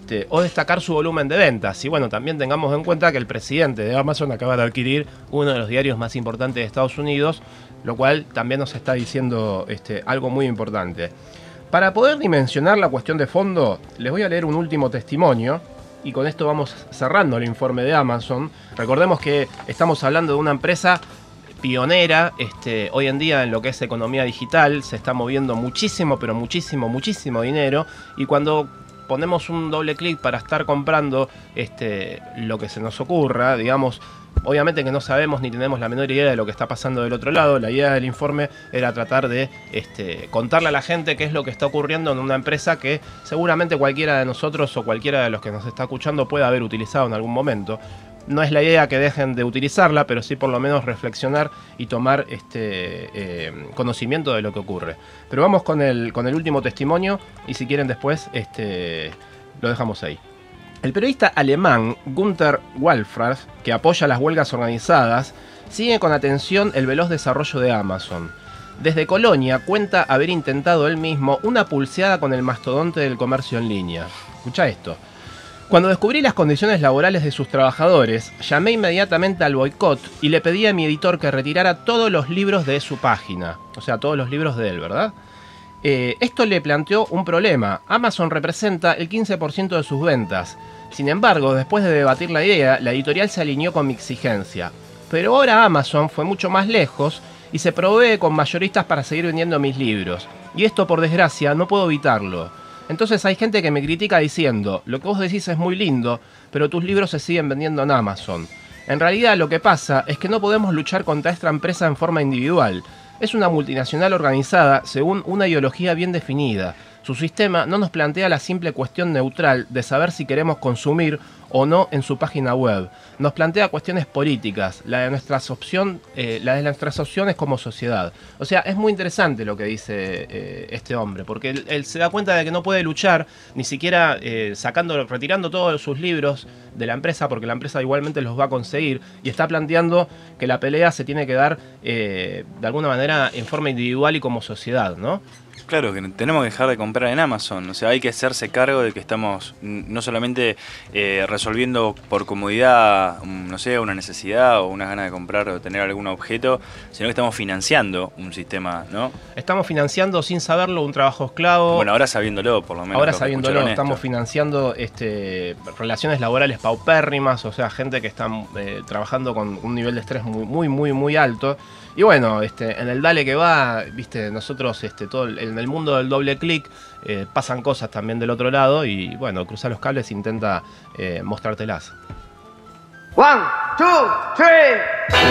o destacar su volumen de ventas. Y bueno, también tengamos en cuenta que el presidente de Amazon acaba de adquirir uno de los diarios más importantes de Estados Unidos, lo cual también nos está diciendo algo muy importante. Para poder dimensionar la cuestión de fondo, les voy a leer un último testimonio y con esto vamos cerrando el informe de Amazon. Recordemos que estamos hablando de una empresa pionera hoy en día en lo que es economía digital. Se está moviendo muchísimo, pero muchísimo dinero, y cuando ponemos un doble clic para estar comprando lo que se nos ocurra, digamos, obviamente que no sabemos ni tenemos la menor idea de lo que está pasando del otro lado. La idea del informe era tratar de contarle a la gente qué es lo que está ocurriendo en una empresa que seguramente cualquiera de nosotros o cualquiera de los que nos está escuchando puede haber utilizado en algún momento. No es la idea que dejen de utilizarla, pero sí por lo menos reflexionar y tomar conocimiento de lo que ocurre. Pero vamos con el último testimonio y si quieren después lo dejamos ahí. El periodista alemán Günter Walfrat, que apoya las huelgas organizadas, sigue con atención el veloz desarrollo de Amazon. Desde Colonia cuenta haber intentado él mismo una pulseada con el mastodonte del comercio en línea. Escucha esto. Cuando descubrí las condiciones laborales de sus trabajadores, llamé inmediatamente al boicot y le pedí a mi editor que retirara todos los libros de su página. O sea, todos los libros de él, ¿verdad? Esto le planteó un problema. Amazon representa el 15% de sus ventas. Sin embargo, después de debatir la idea, la editorial se alineó con mi exigencia. Pero ahora Amazon fue mucho más lejos y se provee con mayoristas para seguir vendiendo mis libros. Y esto, por desgracia, no puedo evitarlo. Entonces hay gente que me critica diciendo, lo que vos decís es muy lindo, pero tus libros se siguen vendiendo en Amazon. En realidad lo que pasa es que no podemos luchar contra esta empresa en forma individual. Es una multinacional organizada según una ideología bien definida. Su sistema no nos plantea la simple cuestión neutral de saber si queremos consumir o no en su página web. Nos plantea cuestiones políticas, la de nuestras opciones como sociedad. O sea, es muy interesante lo que dice este hombre, porque él se da cuenta de que no puede luchar, ni siquiera retirando todos sus libros de la empresa, porque la empresa igualmente los va a conseguir, y está planteando que la pelea se tiene que dar de alguna manera en forma individual y como sociedad, ¿no? Claro, que tenemos que dejar de comprar en Amazon. O sea, hay que hacerse cargo de que estamos no solamente resolviendo por comodidad, no sé, una necesidad o una ganas de comprar o tener algún objeto, sino que estamos financiando un sistema, ¿no? Estamos financiando sin saberlo un trabajo esclavo. Bueno, ahora sabiéndolo, por lo menos. Ahora sabiéndolo, estamos financiando relaciones laborales paupérrimas, o sea, gente que está trabajando con un nivel de estrés muy alto. Y bueno, en el Dale que va, viste, nosotros en el mundo del doble clic pasan cosas también del otro lado y bueno, Cruzar los Cables intenta mostrártelas. 1, 2, 3.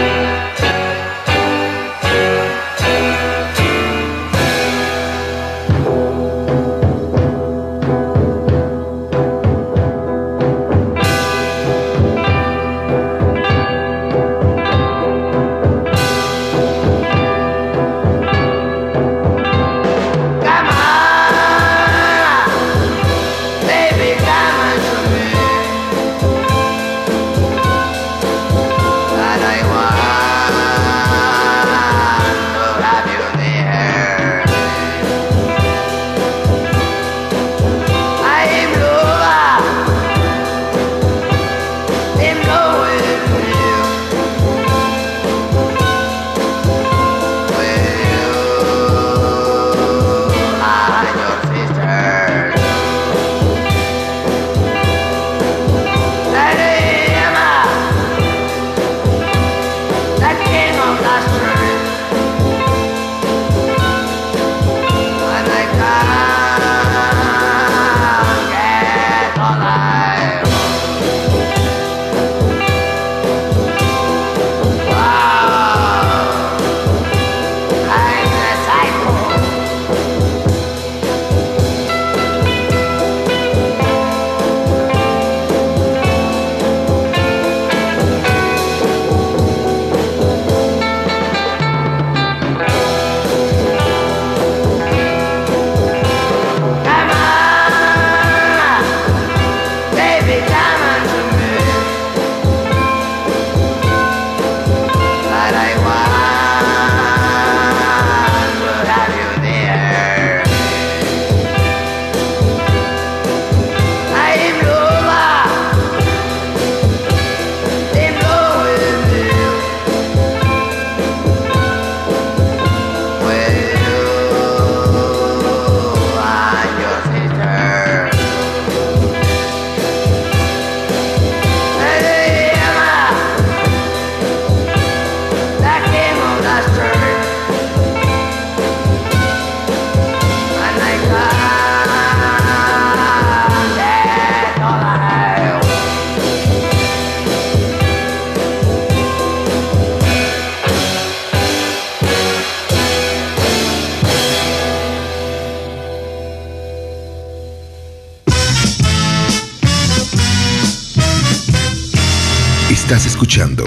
Estás escuchando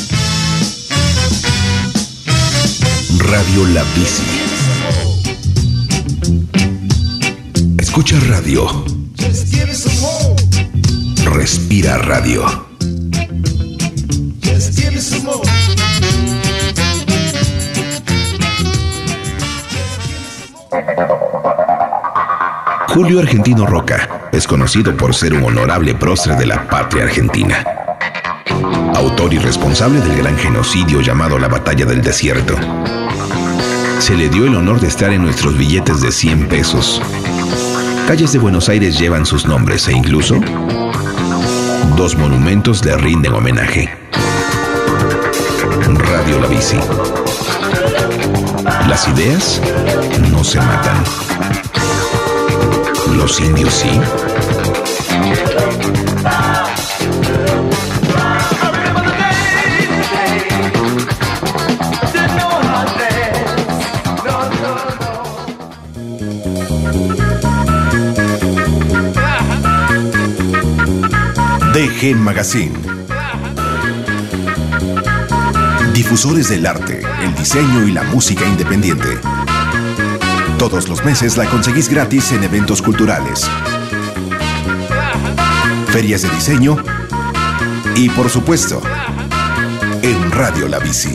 Radio La Bici. Escucha radio. Respira radio. Julio Argentino Roca es conocido por ser un honorable prócer de la patria argentina. Autor y responsable del gran genocidio llamado la Batalla del Desierto. Se le dio el honor de estar en nuestros billetes de 100 pesos. Calles de Buenos Aires llevan sus nombres e incluso 2 monumentos le rinden homenaje. Radio La Bici. Las ideas no se matan. Los indios sí. DG Magazine. Difusores del arte, el diseño y la música independiente. Todos los meses la conseguís gratis en eventos culturales, ferias de diseño y, por supuesto, en Radio La Bici.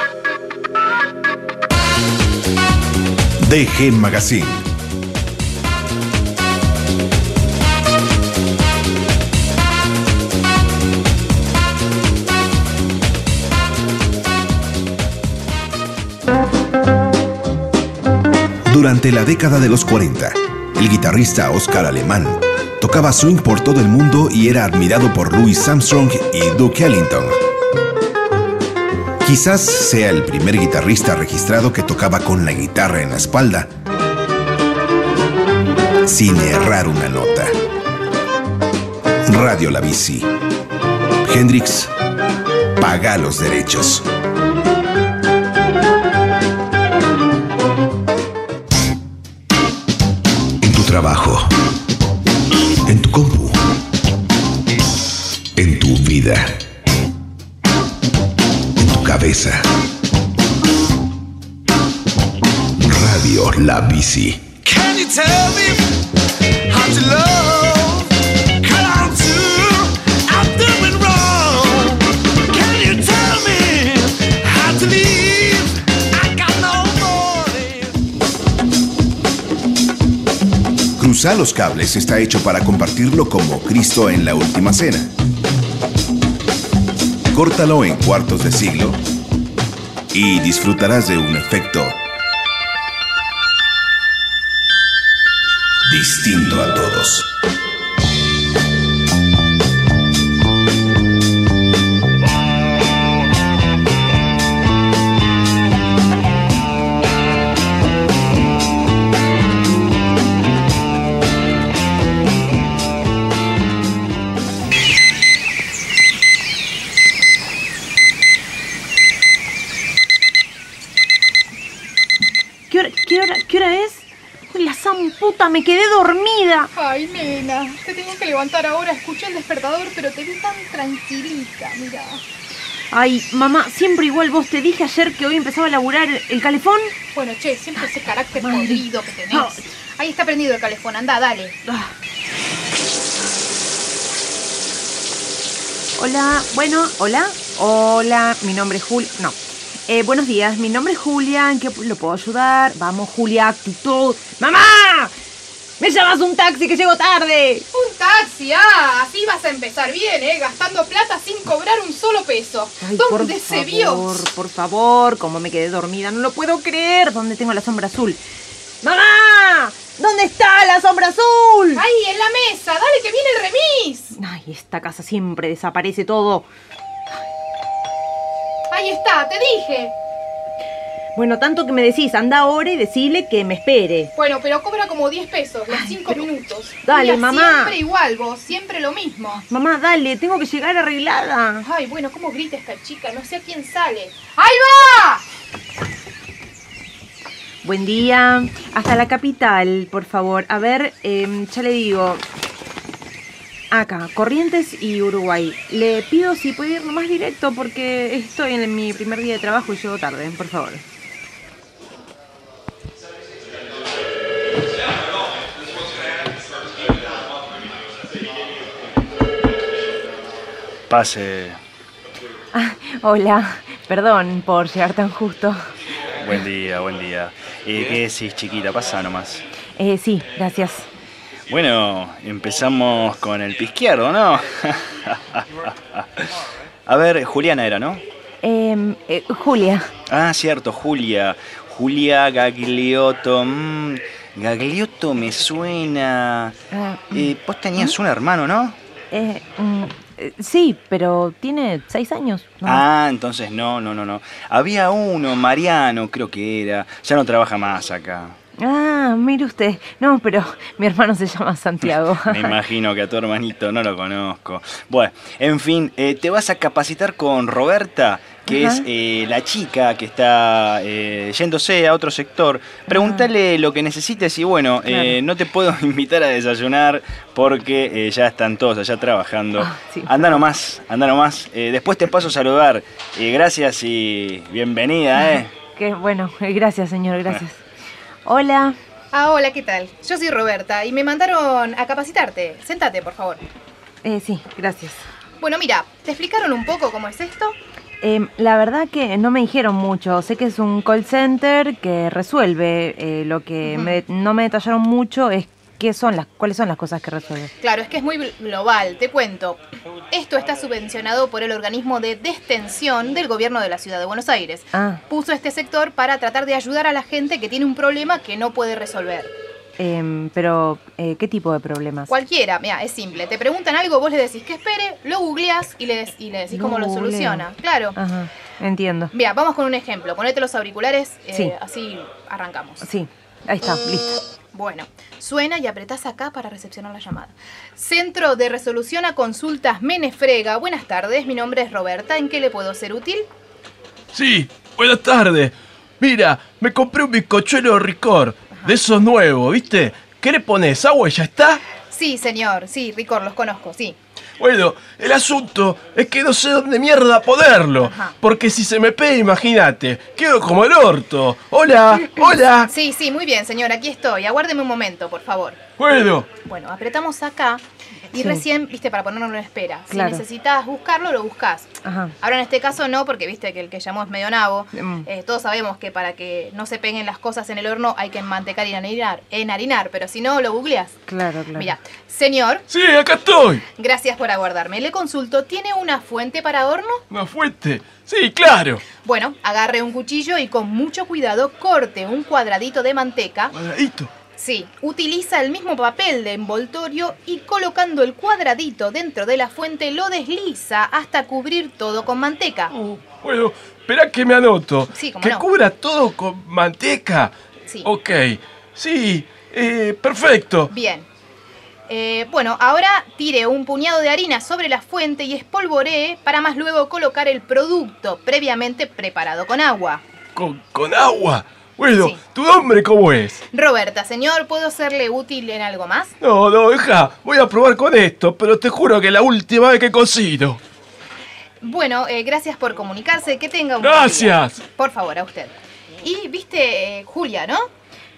DG Magazine. Durante la década de los 40, el guitarrista Oscar Alemán tocaba swing por todo el mundo y era admirado por Louis Armstrong y Duke Ellington. Quizás sea el primer guitarrista registrado que tocaba con la guitarra en la espalda, sin errar una nota. Radio La Bici. Hendrix, paga los derechos. Trabajo, en tu compu, en tu vida, en tu cabeza. Radio La Bici. Can you tell me how to love? Can I do? I'm doing wrong. Can you tell me how to leave? I got no money. Cruzar los cables está hecho para compartirlo como Cristo en la Última Cena. Córtalo en cuartos de siglo y disfrutarás de un efecto distinto a todos. ¿Qué hora es? La zamputa, me quedé dormida. Ay, nena, te tenía que levantar ahora. Escuché el despertador, pero te vi tan tranquilita, mira. Ay, mamá, siempre igual vos. Te dije ayer que hoy empezaba a laburar el calefón. Bueno, che, siempre ese carácter podrido que tenés. Oh. Ahí está prendido el calefón, anda, dale. Hola, bueno, hola. Hola, mi nombre es Julia. No. Buenos días, mi nombre es Julia, ¿en qué lo puedo ayudar? Vamos, Julia, actitud. ¡Mamá! ¡Me llamas un taxi que llego tarde! ¡Un taxi! Así vas a empezar bien, gastando plata sin cobrar un solo peso. Ay, ¿Dónde se vio? Por favor, como me quedé dormida, no lo puedo creer. ¿Dónde tengo la sombra azul? ¡Mamá! ¿Dónde está la sombra azul? ¡Ahí, en la mesa! ¡Dale que viene el remis! Ay, esta casa siempre desaparece todo. Ahí está, te dije. Bueno, tanto que me decís, anda ahora y decile que me espere. Bueno, pero cobra como 10 pesos, los 5 minutos. Dale, Julia, mamá. Siempre igual vos, siempre lo mismo. Mamá, dale, tengo que llegar arreglada. Ay, bueno, ¿cómo grita esta chica? No sé a quién sale. ¡Ahí va! Buen día. Hasta la capital, por favor. A ver, ya le digo. Acá, Corrientes y Uruguay. Le pido si puede ir más directo porque estoy en mi primer día de trabajo y llego tarde, por favor. Pase. Hola, perdón por llegar tan justo. Buen día, buen día. ¿Qué decís, chiquita? Pasa nomás. Sí, gracias. Bueno, empezamos con el pie izquierdo, ¿no? A ver, Juliana era, ¿no? Julia. Ah, cierto, Julia. Julia Gagliotto. Gagliotto me suena. Vos tenías un hermano, ¿no? Sí, pero tiene 6 años, ¿no? Ah, entonces no. Había uno, Mariano, creo que era. Ya no trabaja más acá. Ah, mire usted. No, pero mi hermano se llama Santiago. Me imagino que a tu hermanito no lo conozco. Bueno, en fin, te vas a capacitar con Roberta, que es la chica que está yéndose a otro sector. Pregúntale lo que necesites y bueno, no te puedo invitar a desayunar porque ya están todos allá trabajando. Sí. Anda nomás. Después te paso a saludar. Gracias y bienvenida, Qué bueno, gracias señor, gracias. Hola. Hola, ¿qué tal? Yo soy Roberta y me mandaron a capacitarte. Séntate, por favor. Sí, gracias. Bueno, mira, ¿te explicaron un poco cómo es esto? La verdad que no me dijeron mucho. Sé que es un call center que resuelve. Lo que no me detallaron mucho es cuáles son las cosas que resuelve. Claro, es que es muy global. Te cuento. Esto está subvencionado por el organismo de destensión del gobierno de la ciudad de Buenos Aires. Puso este sector para tratar de ayudar a la gente que tiene un problema que no puede resolver. Pero, ¿qué tipo de problemas? Cualquiera, mira, es simple. Te preguntan algo, vos le decís que espere, lo googleás y le decís cómo lo soluciona. Claro. Ajá, entiendo. Mira, vamos con un ejemplo. Ponete los auriculares, así arrancamos. Sí, ahí está, listo. Bueno, suena y apretás acá para recepcionar la llamada. Centro de Resolución a Consultas Menefrega. Buenas tardes, mi nombre es Roberta. ¿En qué le puedo ser útil? Sí, buenas tardes. Mira, me compré un bizcochuelo Ricor. De esos nuevos, ¿viste? ¿Qué le pones? ¿Agua y ya está? Sí, señor. Sí, Ricor, los conozco, sí. Bueno, el asunto es que no sé dónde mierda ponerlo. Porque si se me pega, imagínate, quedo como el orto. Hola, hola. Sí, muy bien, señor, aquí estoy. Aguárdeme un momento, por favor. Bueno, apretamos acá y recién, viste, para ponerlo en espera. Claro. Si necesitas buscarlo, lo buscás. Ahora en este caso no, porque viste que el que llamó es medio nabo. Todos sabemos que para que no se peguen las cosas en el horno hay que mantecar y enharinar, pero si no, lo googleás. Claro. Mira, señor. Sí, acá estoy. Gracias por aguardarme. Le consulto, ¿tiene una fuente para horno? ¿Una fuente? Sí, claro. Bueno, agarre un cuchillo y con mucho cuidado corte un cuadradito de manteca. ¿Cuadradito? Sí, utiliza el mismo papel de envoltorio y colocando el cuadradito dentro de la fuente lo desliza hasta cubrir todo con manteca. Bueno, espera que me anoto. Sí, cómo ¿Que no? cubra todo con manteca? Sí. Ok, sí, perfecto. Bien. Bueno, ahora tire un puñado de harina sobre la fuente y espolvoree para más luego colocar el producto previamente preparado con agua. ¿Con agua? Bueno, Sí. ¿Tu nombre cómo es? Roberta, señor, ¿puedo serle útil en algo más? No, deja, voy a probar con esto, pero te juro que es la última vez que cocino. Bueno, gracias por comunicarse, que tenga un ¡Gracias! buen día. Por favor, a usted. Y viste, Julia, ¿no?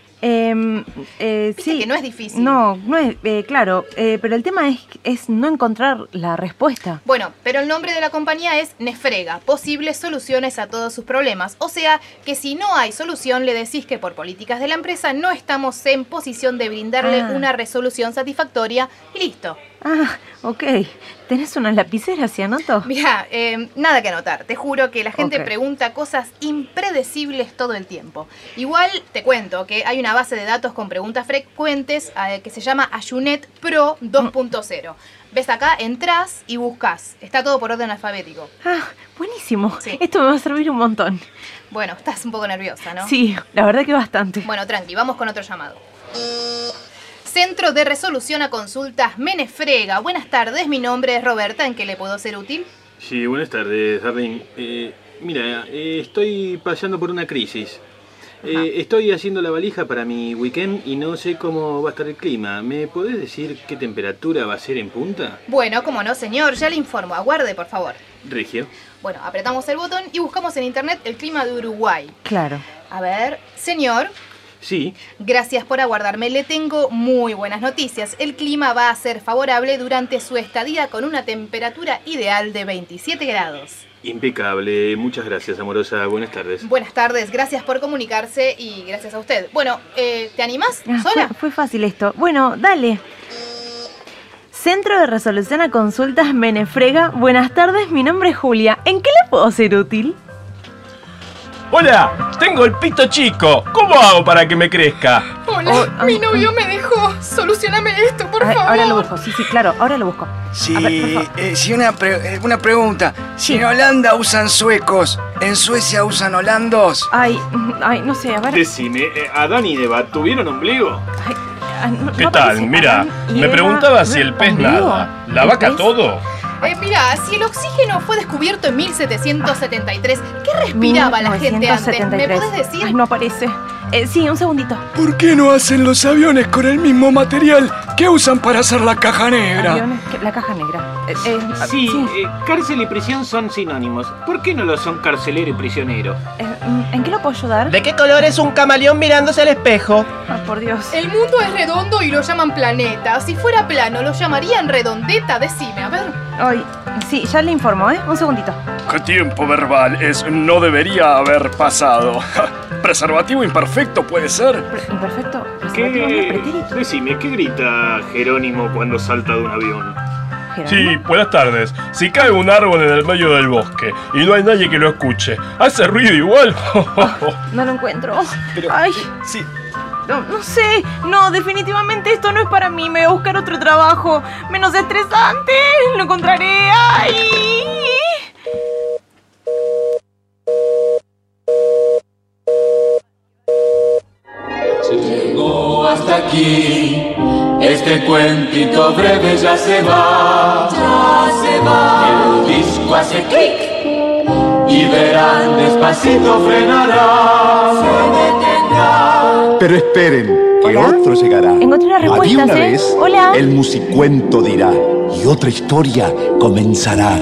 Viste sí. que no es difícil. No es, claro, pero el tema es no encontrar la respuesta. Bueno, pero el nombre de la compañía es Nefrega, posibles soluciones a todos sus problemas. O sea, que si no hay solución, le decís que por políticas de la empresa no estamos en posición de brindarle una resolución satisfactoria y listo. Ok. ¿Tenés una lapicera, si anoto? Mirá, nada que anotar. Te juro que la gente pregunta cosas impredecibles todo el tiempo. Igual te cuento que hay una base de datos con preguntas frecuentes que se llama Ayunet Pro 2.0. Ves acá, entrás y buscas. Está todo por orden alfabético. Buenísimo. Sí. Esto me va a servir un montón. Bueno, estás un poco nerviosa, ¿no? Sí, la verdad que bastante. Bueno, tranqui, vamos con otro llamado. Centro de Resolución a Consultas Menefrega. Buenas tardes, mi nombre es Roberta. ¿En qué le puedo ser útil? Sí, buenas tardes, Darlene. Mira, estoy pasando por una crisis. Estoy haciendo la valija para mi weekend y no sé cómo va a estar el clima. ¿Me podés decir qué temperatura va a ser en punta? Bueno, como no, señor, ya le informo. Aguarde, por favor. Regio. Bueno, apretamos el botón y buscamos en internet el clima de Uruguay. Claro. A ver, señor. Sí. Gracias por aguardarme. Le tengo muy buenas noticias. El clima va a ser favorable durante su estadía con una temperatura ideal de 27 grados. Impecable. Muchas gracias, amorosa. Buenas tardes. Buenas tardes. Gracias por comunicarse y gracias a usted. Bueno, ¿te animás sola? Fue fácil esto. Bueno, dale. Centro de Resolución a Consultas Menefrega. Buenas tardes, mi nombre es Julia. ¿En qué le puedo ser útil? Hola, tengo el pito chico. ¿Cómo hago para que me crezca? Hola, mi novio me dejó. Solucioname esto, por favor. Ahora lo busco, sí, claro, ahora lo busco. Sí, sí, una pregunta. Si en Holanda usan suecos, ¿en Suecia usan holandos? Ay, no sé, a ver. Decime, ¿Adán y Eva tuvieron ombligo? ¿Qué tal? Mira, me preguntaba si el pez nada. ¿La vaca todo? Mirá, si el oxígeno fue descubierto en 1773, ¿qué respiraba la gente antes? ¿Me podés decir? Ay, no aparece. Sí, un segundito. ¿Por qué no hacen los aviones con el mismo material que usan para hacer la caja negra? ¿Aviones? La caja negra. Sí, cárcel y prisión son sinónimos. ¿Por qué no lo son carcelero y prisionero? ¿En qué lo puedo ayudar? ¿De qué color es un camaleón mirándose al espejo? Ay, por Dios. El mundo es redondo y lo llaman planeta. Si fuera plano, lo llamarían redondeta. Decime, a ver. Ay, sí, ya le informo, ¿eh? Un segundito. ¿Qué tiempo verbal no debería haber pasado? ¿Preservativo imperfecto puede ser? ¿Imperfecto? Decime, ¿qué grita Jerónimo cuando salta de un avión? Sí, buenas tardes. Si cae un árbol en el medio del bosque y no hay nadie que lo escuche, ¿hace ruido igual? No lo encuentro. Pero, ay, sí. No sé. No, definitivamente esto no es para mí. Me voy a buscar otro trabajo menos estresante. Lo encontraré. ¡Ay! Llegó hasta aquí, este cuentito breve ya se va. El disco hace clic y verán despacito frenará. Se detendrá. Pero esperen, que otro llegará. Encontré una respuesta, Había una vez, Hola. el musicuento dirá, y otra historia comenzará.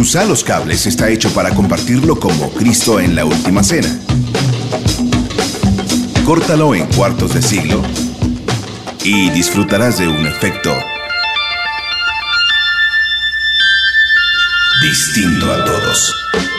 Cruza los Cables está hecho para compartirlo como Cristo en la Última Cena. Córtalo en cuartos de siglo y disfrutarás de un efecto distinto a todos.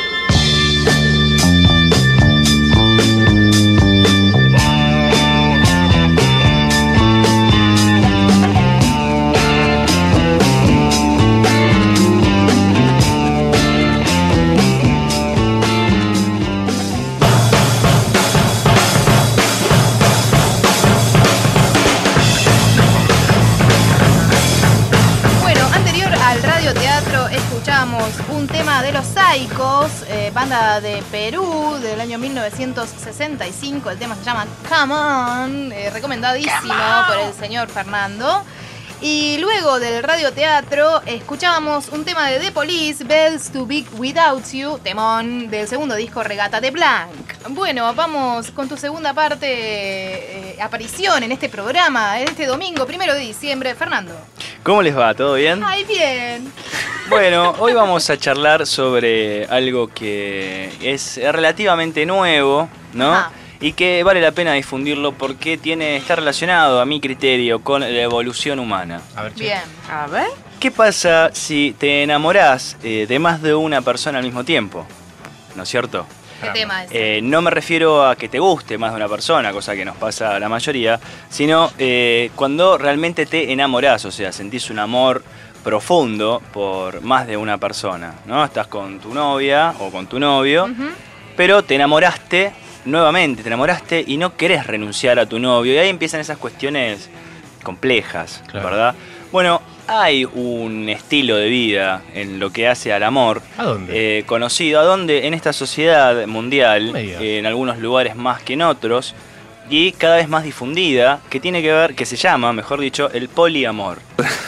Un tema de los Psychos, banda de Perú del año 1965. El tema se llama Come On, recomendadísimo por el señor Fernando. Y luego del radioteatro escuchábamos un tema de The Police, Bells Too Big Without You, temón del segundo disco Regata de Blanc. Bueno, vamos con tu segunda parte, aparición en este programa, en este domingo 1 de diciembre. Fernando. ¿Cómo les va? ¿Todo bien? ¡Ay, bien! Bueno, hoy vamos a charlar sobre algo que es relativamente nuevo, ¿no? Ajá. Y que vale la pena difundirlo porque está relacionado, a mi criterio, con la evolución humana. A ver, bien. A ver. ¿Qué pasa si te enamorás de más de una persona al mismo tiempo? ¿No es cierto? ¿Qué tema es? No me refiero a que te guste más de una persona, cosa que nos pasa a la mayoría, sino cuando realmente te enamorás, o sea, sentís un amor profundo por más de una persona, ¿no? Estás con tu novia o con tu novio, pero te enamoraste nuevamente, y no querés renunciar a tu novio, y ahí empiezan esas cuestiones complejas, claro. ¿Verdad? Bueno, hay un estilo de vida en lo que hace al amor. ¿A dónde? Conocido, ¿a dónde? En esta sociedad mundial, en algunos lugares más que en otros, y cada vez más difundida, que tiene que ver, que se llama, mejor dicho, el poliamor.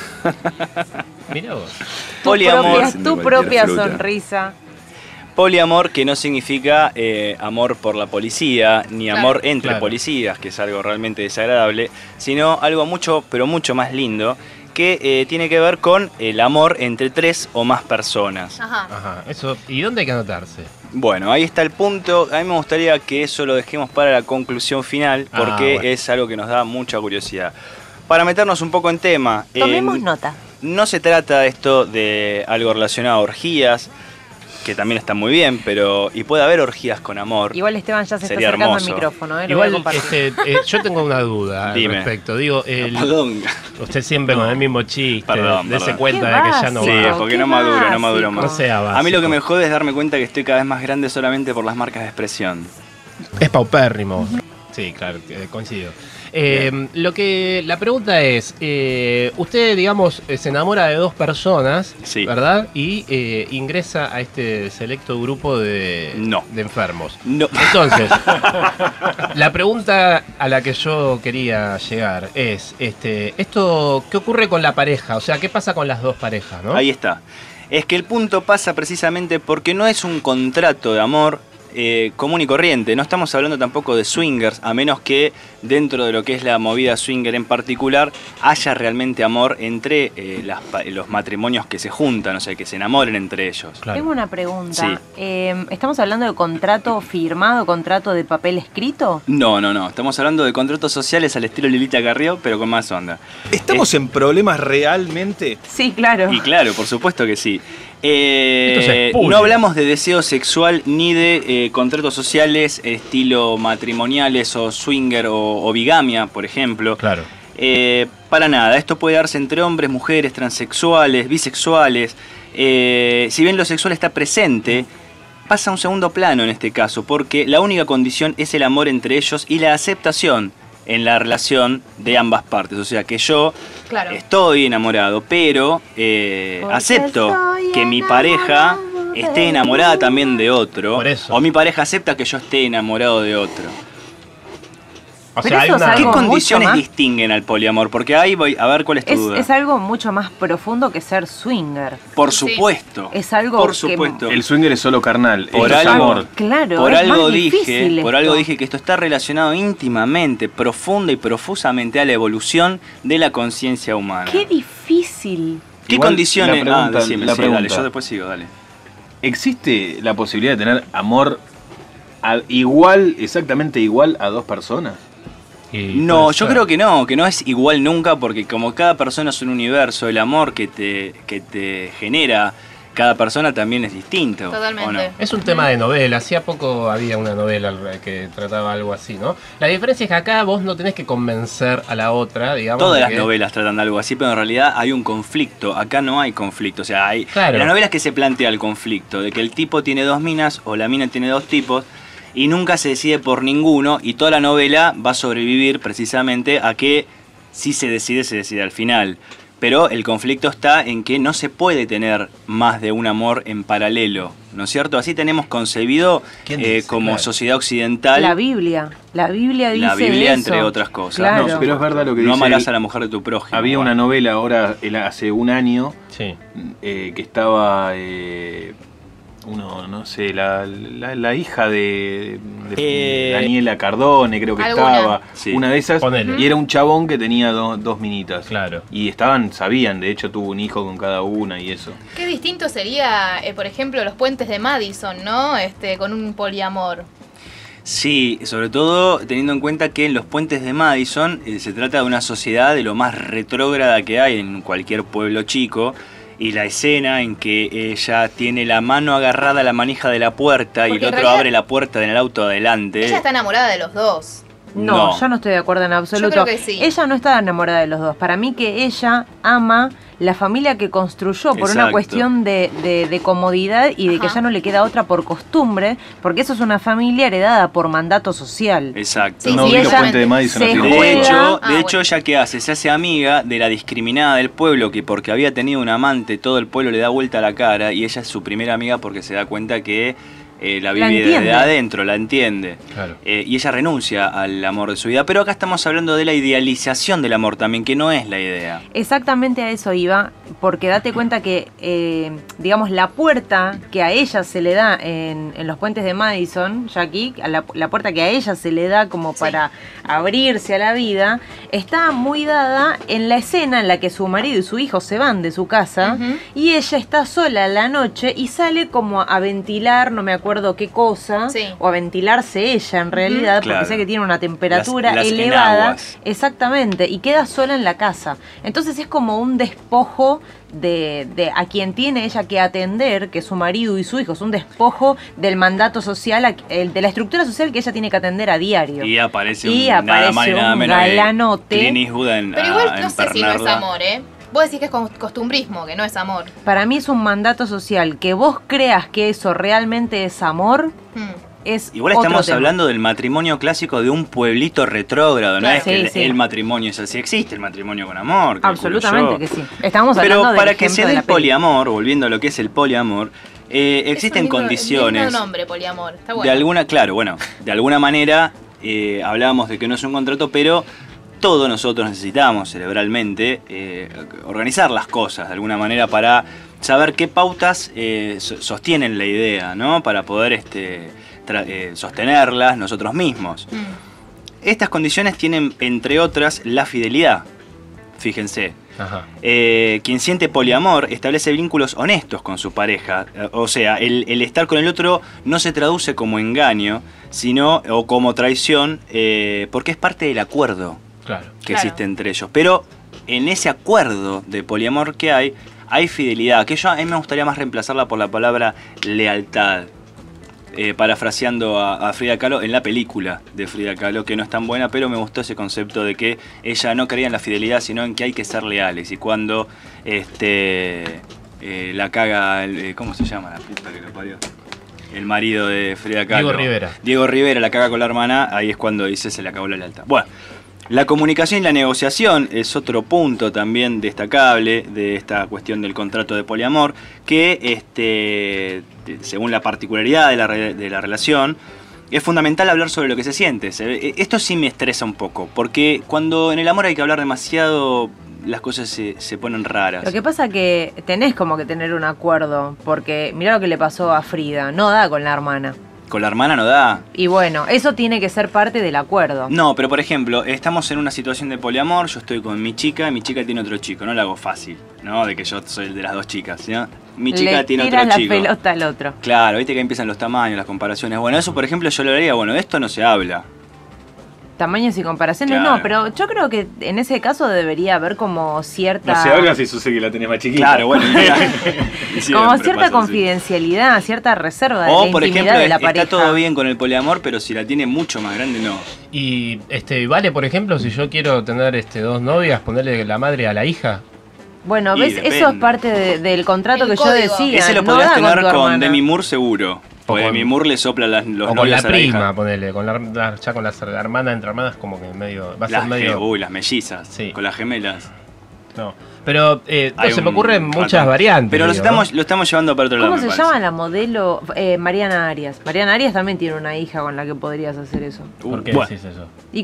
Mirá vos. Poliamor. Tu propia sonrisa. Poliamor, que no significa amor por la policía, ni amor entre policías, que es algo realmente desagradable, sino algo mucho, pero mucho más lindo, que tiene que ver con el amor entre 3 o más personas. Ajá. Eso, ¿y dónde hay que anotarse? Bueno, ahí está el punto. A mí me gustaría que eso lo dejemos para la conclusión final, porque es algo que nos da mucha curiosidad. Para meternos un poco en tema. Tomemos nota. No se trata esto de algo relacionado a orgías, que también está muy bien, y puede haber orgías con amor. Igual Esteban ya se está acercando al micrófono, Igual yo tengo una duda al respecto. Digo, usted siempre con el mismo chiste, dése cuenta de que ya no va. Sí, porque no maduro más. No sea básico. A mí lo que me jode es darme cuenta que estoy cada vez más grande solamente por las marcas de expresión. Es paupérrimo. Sí, claro, coincido. La pregunta es, usted, digamos, se enamora de 2 personas, ¿verdad? Y ingresa a este selecto grupo de enfermos. No. Entonces, la pregunta a la que yo quería llegar es, ¿esto qué ocurre con la pareja? O sea, ¿qué pasa con las 2 parejas, no? Ahí está. Es que el punto pasa precisamente porque no es un contrato de amor común y corriente. No estamos hablando tampoco de swingers, a menos que dentro de lo que es la movida swinger en particular haya realmente amor entre los matrimonios que se juntan, o sea, que se enamoren entre ellos. Claro. Tengo una pregunta. Sí. ¿Estamos hablando de contrato firmado, contrato de papel escrito? No. Estamos hablando de contratos sociales al estilo Lilita Carrió, pero con más onda. ¿Estamos en problemas realmente? Sí, claro. Y claro, por supuesto que sí. No hablamos de deseo sexual ni de contratos sociales estilo matrimoniales o swinger o bigamia, por ejemplo. Claro. Para nada. Esto puede darse entre hombres, mujeres, transexuales, bisexuales. Si bien lo sexual está presente, pasa a un segundo plano en este caso, porque la única condición es el amor entre ellos y la aceptación en la relación de ambas partes. O sea que yo estoy enamorado, pero acepto que mi pareja esté enamorada también de otro. O mi pareja acepta que yo esté enamorado de otro. O sea, ¿Qué condiciones distinguen al poliamor? Porque ahí voy a ver cuál es tu duda. Es algo mucho más profundo que ser swinger. Por supuesto. Es algo por supuesto. El swinger es solo carnal. Por algo, amor. Claro, por algo dije que esto está relacionado íntimamente, profunda y profusamente a la evolución de la conciencia humana. Qué difícil. ¿Qué condiciones? Decime, dale, yo después sigo, dale. ¿existe la posibilidad de tener amor igual, exactamente igual a dos personas? No, yo creo que no es igual nunca, porque como cada persona es un universo, el amor que te genera cada persona también es distinto. Totalmente. ¿O no? Es un tema de novela. Hacía poco había una novela que trataba algo así, ¿no? La diferencia es que acá vos no tenés que convencer a la otra, digamos. Todas las novelas tratan de algo así, pero en realidad hay un conflicto. Acá no hay conflicto. O sea, hay en las novelas que se plantea el conflicto, de que el tipo tiene dos minas o la mina tiene dos tipos, y nunca se decide por ninguno, y toda la novela va a sobrevivir precisamente a que si se decide al final. Pero el conflicto está en que no se puede tener más de un amor en paralelo, ¿no es cierto? Así tenemos concebido como sociedad occidental. La Biblia dice La Biblia, eso. entre otras cosas. Claro. No, pero es verdad lo que dice. No amarás a la mujer de tu prójimo. Había una novela ahora, hace un año, sí, que estaba... la hija de Daniela Cardone, creo que estaba, una de esas, y era un chabón que tenía dos minitas. Claro. Y sabían, de hecho tuvo un hijo con cada una y eso. Qué distinto sería, por ejemplo, los puentes de Madison, ¿no? Con un poliamor. Sí, sobre todo teniendo en cuenta que en los puentes de Madison se trata de una sociedad de lo más retrógrada que hay en cualquier pueblo chico. Y la escena en que ella tiene la mano agarrada a la manija de la puerta y el otro abre la puerta en el auto adelante. Ella está enamorada de los dos. No, yo no estoy de acuerdo en absoluto. Yo creo que sí. Ella no está enamorada de los dos. Para mí que ella ama la familia que construyó por una cuestión de comodidad y de que ya no le queda otra por costumbre, porque eso es una familia heredada por mandato social. Exacto. Sí, no vi los puentes de Madison. De hecho, ella ¿qué hace? Se hace amiga de la discriminada del pueblo, que porque había tenido un amante, todo el pueblo le da vuelta a la cara, y ella es su primera amiga porque se da cuenta que la vive desde adentro, la entiende. Claro. Y ella renuncia al amor de su vida. Pero acá estamos hablando de la idealización del amor también, que no es la idea. Exactamente a eso iba, porque date cuenta que, digamos, la puerta que a ella se le da en los puentes de Madison, Jackie, la puerta que a ella se le da como para abrirse a la vida, está muy dada en la escena en la que su marido y su hijo se van de su casa, y ella está sola a la noche y sale como a ventilar, no me acuerdo qué cosa, o a ventilarse ella en realidad, porque sé que tiene una temperatura las elevada. enaguas. Exactamente, y queda sola en la casa. Entonces es como un despojo de a quien tiene ella que atender, que es su marido y su hijo, es un despojo del mandato social, de la estructura social que ella tiene que atender a diario. Y aparece nada más y nada menos galanote. Clint Eastwood Pero igual no sé si no es amor, ¿eh? Vos decís que es costumbrismo, que no es amor. Para mí es un mandato social. Que vos creas que eso realmente es amor, es igual otro estamos tema. hablando del matrimonio clásico de un pueblito retrógrado, Claro, no es que sí. el matrimonio es así, existe el matrimonio con amor. Absolutamente que sí. Estamos hablando Pero para del que se dé el poliamor, volviendo a lo que es el poliamor, existen condiciones. Es un nombre, poliamor. Está bueno. De alguna manera hablábamos de que no es un contrato, pero todos nosotros necesitamos cerebralmente organizar las cosas de alguna manera para saber qué pautas sostienen la idea, ¿no? Para poder sostenerlas nosotros mismos. Estas condiciones tienen, entre otras, la fidelidad. Fíjense. Quien siente poliamor establece vínculos honestos con su pareja. O sea, el estar con el otro no se traduce como engaño, o como traición, porque es parte del acuerdo que existe entre ellos. Pero en ese acuerdo de poliamor que hay fidelidad, que a mí me gustaría más reemplazarla por la palabra lealtad. Parafraseando a Frida Kahlo en la película de Frida Kahlo, que no es tan buena, pero me gustó ese concepto de que ella no creía en la fidelidad, sino en que hay que ser leales. Y cuando la caga, ¿cómo se llama la puta que lo parió? El marido de Frida Kahlo, Diego Rivera, la caga con la hermana, ahí es cuando dice se le acabó la lealtad. Bueno, la comunicación y la negociación es otro punto también destacable de esta cuestión del contrato de poliamor, que según la particularidad de la relación, es fundamental hablar sobre lo que se siente. Esto sí me estresa un poco, porque cuando en el amor hay que hablar demasiado, las cosas se ponen raras. Lo que pasa que tenés como que tener un acuerdo, porque mirá lo que le pasó a Frida, no da con la hermana. Con la hermana no da. Y bueno, eso tiene que ser parte del acuerdo. No, pero por ejemplo, estamos en una situación de poliamor, yo estoy con mi chica y mi chica tiene otro chico, no lo hago fácil, ¿no? De que yo soy el de las dos chicas, ¿no? mi chica tiene otro la chico. pelota al otro. Claro, viste que empiezan los tamaños, las comparaciones. Bueno, eso por ejemplo yo lo haría, bueno, de esto no se habla. Tamaños y comparaciones, Claro. no, pero yo creo que en ese caso debería haber como cierta... No se habla si sucede que la tenés más chiquita. Claro, bueno. como cierta confidencialidad, cierta reserva de la por intimidad ejemplo, de la pareja. está todo bien con el poliamor, pero si la tiene mucho más grande, no. Y vale, por ejemplo, si yo quiero tener 2 novias, ponerle la madre a la hija. Bueno, Y ¿ves? depende. Eso es parte del contrato El que código. yo decía. Ese lo no podrías da tener tu con hermana. Demi Moore seguro. Porque Demi Moore le sopla los O con novios la a la hija. prima, ponele, ya con la hermana entre hermanas como que medio... Va a ser medio... Las mellizas, Sí. con las gemelas. No. Pero Hay se me un ocurren muchas ratón. variantes. Pero digo, lo estamos llevando para otro lado. ¿Cómo me se parece. llama la modelo? Mariana Arias. Mariana Arias también tiene una hija con la que podrías hacer eso. ¿Por qué Bueno. decís eso? Y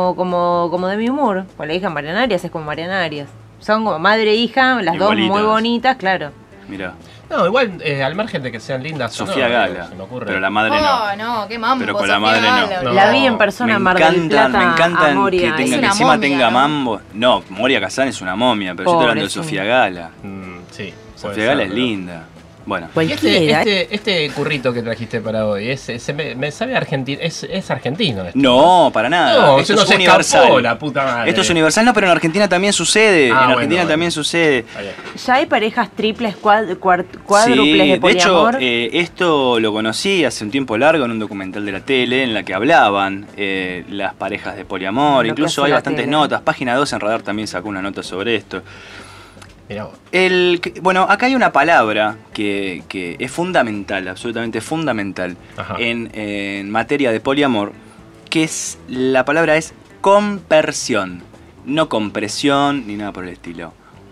como Demi Moore, con la hija Mariana Arias es como Mariana Arias. Son como madre e hija, las Igualitas. dos muy bonitas, claro. Mirá, No, igual, al margen de que sean lindas. o Sofía no, Gala. Se me ocurre. Pero la madre no. Oh, no, qué mambo. Pero con la Sofía madre no. Gala, No. La vi en persona en Mar del Plata. Me encantan a Moria. que, Es que una encima momia, tenga ¿no? mambo. No, Moria Kazan es una momia, pero yo estoy hablando de Pobrecita. Sofía Gala. Sí. puede Sofía Gala ser, es pero- linda. Bueno, Y Cualquiera. este currito que trajiste para hoy, me sabe argentino, es argentino esto. no, para nada. No, Esto se es nos universal. escapó, la puta madre. Esto es universal, no, pero en Argentina también sucede. Ah, en Argentina bueno. también sucede. Ya hay parejas triples, cuádruples Sí, de de hecho, poliamor. esto lo conocí hace un tiempo largo en un documental de la tele en la que hablaban las parejas de poliamor. Lo que Incluso hace hay la bastantes tele. notas. Página 2 en Radar también sacó una nota sobre esto. Mirá vos. Bueno, acá hay una palabra que es fundamental, absolutamente fundamental Ajá. en materia de poliamor, que es la palabra es compersión, no compresión ni nada por el estilo.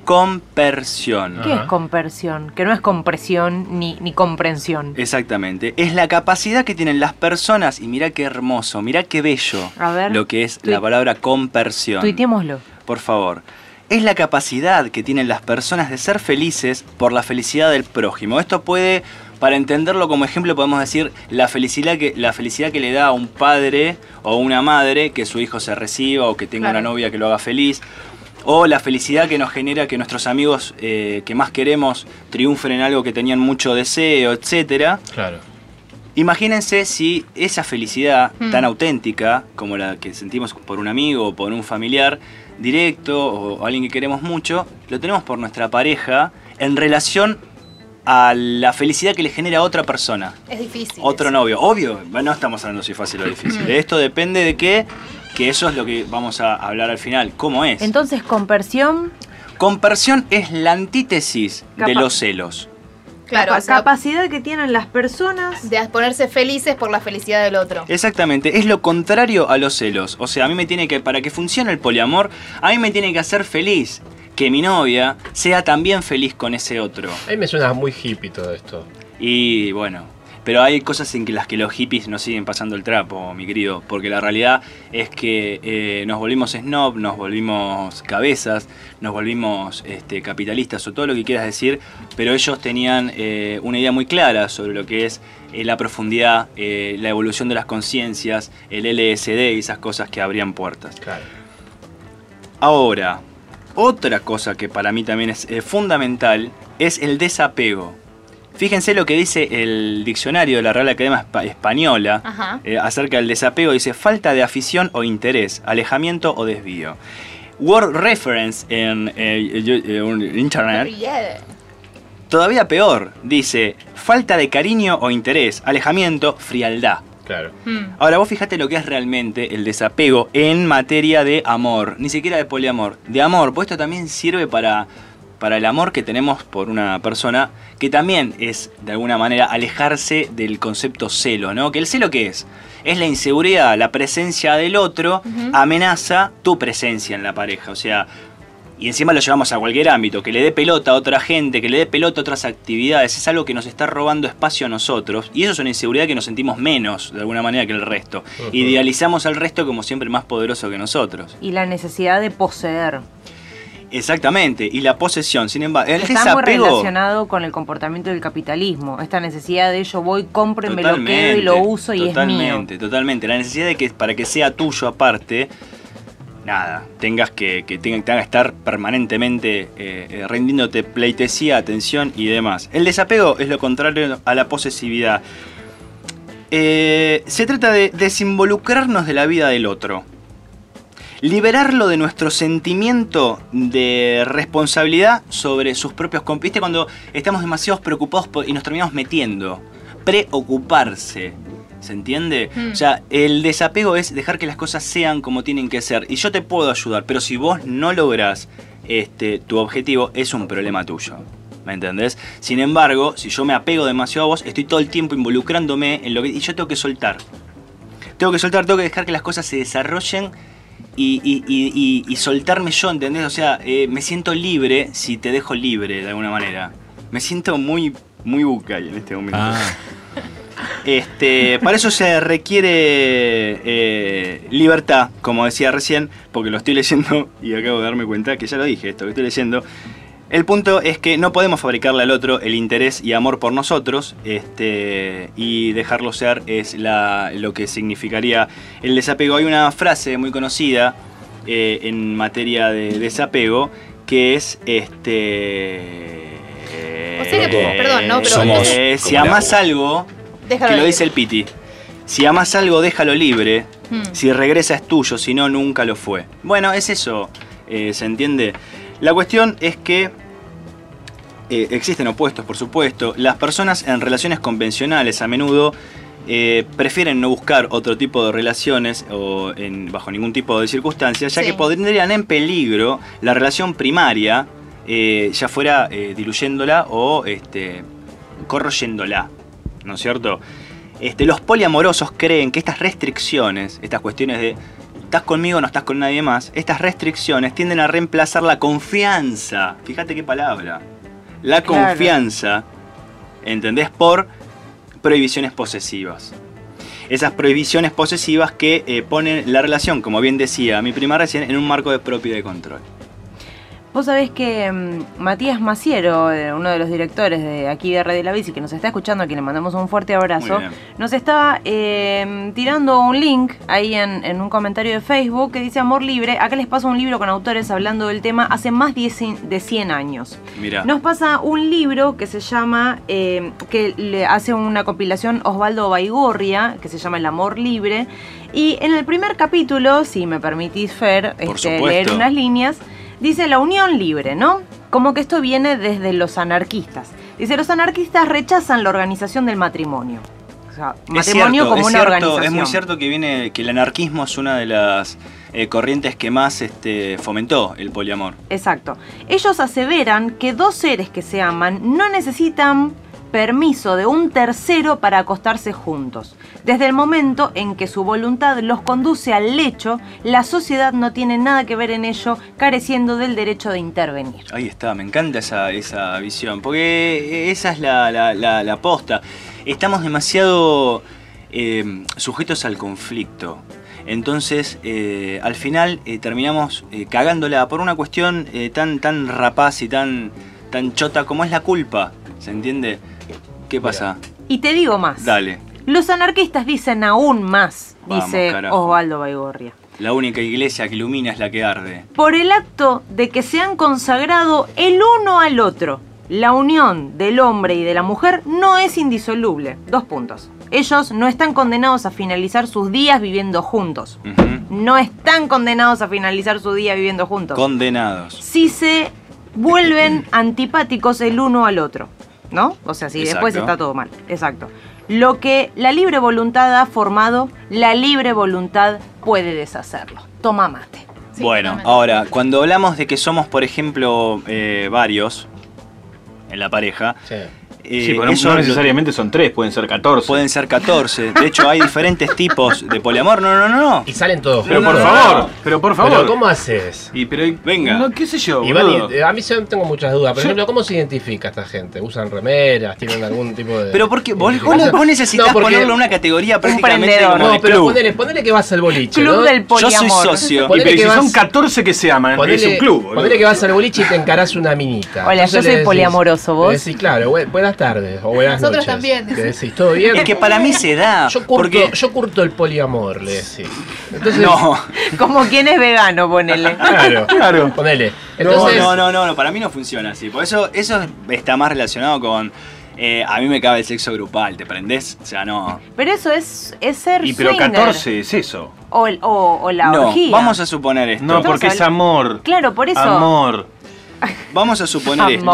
Compersión. ¿Qué es compersión? Que no es compresión ni comprensión. Exactamente. Es la capacidad que tienen las personas, y mirá qué hermoso, mirá qué bello A ver, lo que es la palabra compersión. Tuiteémoslo. Por favor. Es la capacidad que tienen las personas de ser felices por la felicidad del prójimo. Esto puede, para entenderlo como ejemplo, podemos decir la felicidad que le da a un padre o una madre que su hijo se reciba o que tenga Claro. una novia que lo haga feliz. O la felicidad que nos genera que nuestros amigos que más queremos triunfen en algo que tenían mucho deseo, etcétera. Claro. Imagínense si esa felicidad tan auténtica como la que sentimos por un amigo o por un familiar directo o alguien que queremos mucho, lo tenemos por nuestra pareja en relación a la felicidad que le genera a otra persona, Es difícil. otro novio. Obvio, no estamos hablando si fácil o difícil. Esto depende de qué, que eso es lo que vamos a hablar al final. ¿Cómo es? Entonces, compersión, Compersión es la antítesis de Capa- los celos. Claro, o sea, capacidad que tienen las personas. de ponerse felices por la felicidad del otro. Exactamente, es lo contrario a los celos. O sea, a mí me tiene que, para que funcione el poliamor, a mí me tiene que hacer feliz que mi novia sea también feliz con ese otro. A mí me suena muy hippie todo esto. Y bueno, pero hay cosas en las que los hippies nos siguen pasando el trapo, mi querido, porque la realidad es que nos volvimos snob, nos volvimos cabezas, nos volvimos capitalistas o todo lo que quieras decir, pero ellos tenían una idea muy clara sobre lo que es la profundidad, la evolución de las conciencias, el LSD y esas cosas que abrían puertas. Claro. Ahora, otra cosa que para mí también es fundamental es el desapego. Fíjense lo que dice el diccionario de la Real Academia Española Ajá. acerca del desapego. Dice falta de afición o interés, alejamiento o desvío. Word Reference en Internet, Yeah. todavía peor, dice falta de cariño o interés, alejamiento, frialdad. Claro. Ahora vos fíjate lo que es realmente el desapego en materia de amor, ni siquiera de poliamor, de amor, pues esto también sirve para el amor que tenemos por una persona, que también es de alguna manera alejarse del concepto celo, ¿no? Que el celo ¿qué es? Es la inseguridad, la presencia del otro amenaza tu presencia en la pareja, o sea, y encima lo llevamos a cualquier ámbito, que le dé pelota a otra gente, que le dé pelota a otras actividades, es algo que nos está robando espacio a nosotros, y eso es una inseguridad que nos sentimos menos, de alguna manera, que el resto. Idealizamos al resto como siempre más poderoso que nosotros. Y la necesidad de poseer. Exactamente, y la posesión, sin embargo, el Está muy desapego... relacionado con el comportamiento del capitalismo. Esta necesidad de yo voy, compro y me lo quedo y lo uso y es mío. Totalmente. La necesidad de que para que sea tuyo aparte, nada, tengas que estar permanentemente rindiéndote pleitesía, atención y demás. El desapego es lo contrario a la posesividad. Se trata de desinvolucrarnos de la vida del otro. Liberarlo de nuestro sentimiento de responsabilidad sobre sus propios compromisos. ¿Viste cuando estamos demasiado preocupados y nos terminamos metiendo? Preocuparse. ¿Se entiende? O sea, el desapego es dejar que las cosas sean como tienen que ser. Y yo te puedo ayudar, pero si vos no lográs tu objetivo, es un problema tuyo. ¿Me entendés? Sin embargo, si yo me apego demasiado a vos, estoy todo el tiempo involucrándome en lo que... Y yo tengo que soltar. Tengo que dejar que las cosas se desarrollen y soltarme yo, ¿entendés? O sea, me siento libre si te dejo libre de alguna manera. Me siento muy bucay en este momento. Para eso se requiere libertad, como decía recién, porque lo estoy leyendo y acabo de darme cuenta que ya lo dije, esto que estoy leyendo. El punto es que no podemos fabricarle al otro el interés y amor por nosotros, y dejarlo ser es lo que significaría el desapego. Hay una frase muy conocida en materia de desapego que es o sea que, perdón, no, pero si amás algo, déjalo que lo dice el Piti. Si amás algo, déjalo libre. Si regresa es tuyo, si no, nunca lo fue. Bueno, es eso, ¿se entiende? La cuestión es que existen opuestos, por supuesto. Las personas en relaciones convencionales a menudo prefieren no buscar otro tipo de relaciones o bajo ningún tipo de circunstancias, ya que pondrían en peligro la relación primaria, ya fuera diluyéndola o corroyéndola, ¿no es cierto? Los poliamorosos creen que estas restricciones, estas cuestiones de estás conmigo, no estás con nadie más, estas restricciones tienden a reemplazar la confianza. Fíjate qué palabra. La confianza, ¿entendés? Por prohibiciones posesivas. Esas prohibiciones posesivas que ponen la relación, como bien decía mi prima recién, en un marco de propiedad y control. Vos sabés que Matías Maciero, uno de los directores de aquí de Red de la Bici, que nos está escuchando, a quien le mandamos un fuerte abrazo, nos estaba tirando un link ahí en un comentario de Facebook que dice Amor Libre. Acá les paso un libro con autores hablando del tema hace más de 100 años. Mirá. Nos pasa un libro que se llama, que le hace una compilación Osvaldo Baigorria, que se llama El Amor Libre. Y en el primer capítulo, si me permitís, Fer, leer unas líneas, dice la unión libre, ¿no? Como que esto viene desde los anarquistas. Dice, los anarquistas rechazan la organización del matrimonio. O sea, matrimonio como una organización. Es muy cierto que el anarquismo es una de las corrientes que más fomentó el poliamor. Exacto. Ellos aseveran que dos seres que se aman no necesitan permiso de un tercero para acostarse juntos. Desde el momento en que su voluntad los conduce al lecho, la sociedad no tiene nada que ver en ello, careciendo del derecho de intervenir. Ahí está, me encanta esa visión, porque esa es la posta. Estamos demasiado sujetos al conflicto. Entonces, al final terminamos cagándola por una cuestión tan rapaz y tan chota como es la culpa. ¿Se entiende? ¿Qué pasa? Y te digo más. Dale. Los anarquistas dicen aún más, dice Osvaldo Baigorria. La única iglesia que ilumina es la que arde. Por el acto de que se han consagrado el uno al otro, la unión del hombre y de la mujer no es indisoluble. 2 puntos. Ellos no están condenados a finalizar sus días viviendo juntos. No están condenados a finalizar su día viviendo juntos. Condenados. Si se vuelven antipáticos el uno al otro, ¿no? O sea, si después está todo mal. Exacto. Lo que la libre voluntad ha formado, la libre voluntad puede deshacerlo. Toma mate. Sí, bueno, ahora, cuando hablamos de que somos, por ejemplo, varios en la pareja... Sí, pero no necesariamente son 3, pueden ser 14. Pueden ser 14. De hecho, hay diferentes tipos de poliamor. No. Y salen todos. Pero por favor. Pero ¿cómo haces? Venga. No, qué sé yo. Iván, a mí tengo muchas dudas. Por ejemplo, ¿cómo se identifica esta gente? ¿Usan remeras? ¿Tienen algún tipo de...? Pero porque vos necesitas ponerlo en una categoría prácticamente como de pero ponele que vas al boliche, club, ¿no? Del poliamor. Yo soy socio. Pero si son 14 que se aman, es un club. Ponele que vas al boliche y te encarás una minita. Hola, yo soy poliamoroso, ¿vos? Sí, claro, puedes buenas tardes o buenas Nosotros noches. también. Le decís, ¿todo bien? Es que para mí se da. Yo curto el poliamor, le decís. Entonces, No. Como quien es vegano, ponele. Claro, ponele. Entonces, No, para mí no funciona así. Por eso está más relacionado con... a mí me cabe el sexo grupal, ¿te prendés? O sea, no... Pero eso es ser pero swinger. 14 es eso. O la No, orgía. vamos a suponer esto. No, porque es amor. Claro, por eso. Amor. Vamos a suponer esto.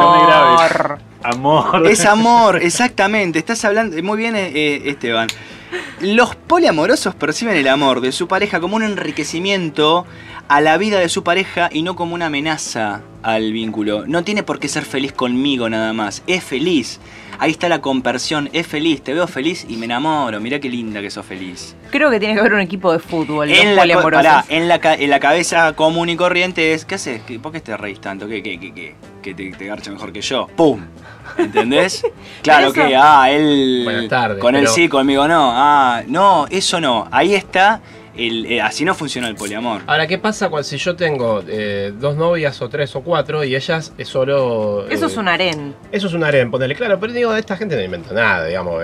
Amor. Es amor, exactamente. Estás hablando muy bien, Esteban. Los poliamorosos perciben el amor de su pareja como un enriquecimiento a la vida de su pareja y no como una amenaza al vínculo. No tiene por qué ser feliz conmigo nada más. Es feliz. Ahí está la compersión. Es feliz. Te veo feliz y me enamoro. Mirá qué linda que sos feliz. Creo que tiene que haber un equipo de fútbol. En poliamorosos. la cabeza común y corriente es, ¿qué haces? ¿Por qué te reís tanto? ¿Que te garcha mejor que yo? ¡Pum! ¿Entendés? Claro que, él... Buenas tardes, con él pero- sí, conmigo no. No, eso no. Ahí está, así no funciona el poliamor. ahora, ¿qué pasa si yo tengo 2 novias o 3 o 4 y ellas es solo... Eso es un harén. Eso es un harén, ponele. Claro, pero digo, esta gente no inventa nada, digamos.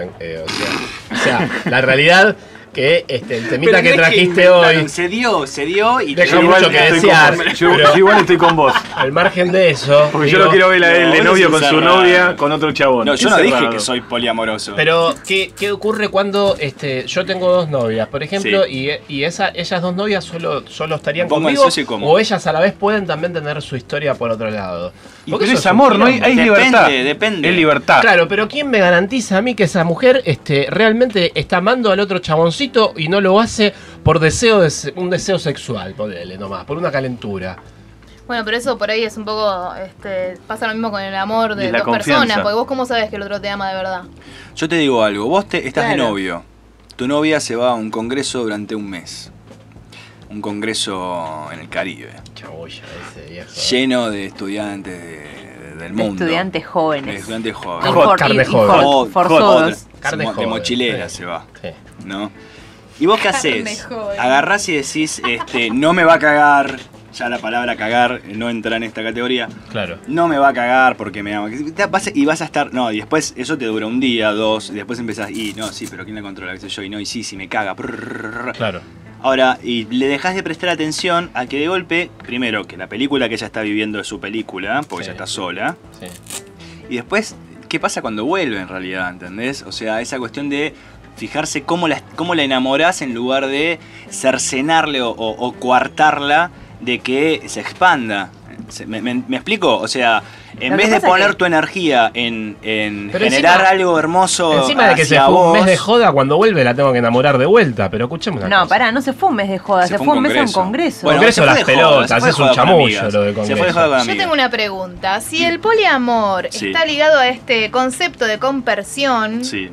O sea, la realidad que el temita que trajiste hoy... Se dio y... Deja mucho que desear. Yo igual estoy con vos. Al margen de eso... Porque yo no quiero ver a él de No, novio vos con sos su cerrado. novia, con otro chabón. No, yo Qué no dije cerrado. que soy poliamoroso. Pero, ¿qué ocurre cuando yo tengo 2 novias, por ejemplo, Sí. y ellas 2 novias solo estarían Me pongo conmigo? ansioso y como. O ellas a la vez pueden también tener su historia por otro lado. Pero Porque eso es un amor, no hay quilombo. libertad. Depende. Es libertad. Claro, pero ¿quién me garantiza a mí que esa mujer realmente está amando al otro chaboncito y no lo hace por un deseo sexual, ponele nomás, por una calentura? Bueno, pero eso por ahí es un poco, pasa lo mismo con el amor Y de es la dos confianza. personas, porque vos cómo sabes que el otro te ama de verdad. Yo te digo algo, vos estás de Claro. novio, tu novia se va a un congreso durante un mes, un congreso en el Caribe, Chaboya ese viejo. lleno de estudiantes del mundo. Estudiantes De jóvenes. estudiantes Y jóvenes. for- carne y joven. for- forzudos. Carne de joven, mochilera sí. se va, Sí. ¿no? ¿Y vos qué Carne haces? joven. Agarrás y decís, no me va a cagar, ya la palabra cagar no entra en esta categoría. Claro. No me va a cagar porque me ama. Y vas a estar. No, y después eso te dura un día, 2, y después empezás. Y no, sí, pero ¿quién la controla? ¿Qué sé yo? Y no, y sí, me caga. Claro. Ahora, y le dejas de prestar atención a que de golpe, primero, que la película que ella está viviendo es su película, porque Sí. ella está sola. Sí. Y después, ¿qué pasa cuando vuelve en realidad? ¿Entendés? O sea, esa cuestión de fijarse cómo la enamorás en lugar de cercenarle o coartarla de que se expanda. ¿Me explico? O sea, en Lo que vez de pasa poner que- tu energía en Pero generar encima- algo hermoso Encima de que se hacia fue un vos, mes de joda, cuando vuelve la tengo que enamorar de vuelta. Pero escuchemos una No, cosa. pará, no se fue un mes de joda, se fue un mes a un congreso. Bueno, Congreso se fue las de joda, pelotas, se fue de es un joda con chamullo amigas. lo de Se fue de congreso. joda con Yo amigas. tengo una pregunta. Si el poliamor Sí. está ligado a este concepto de compersión, Sí.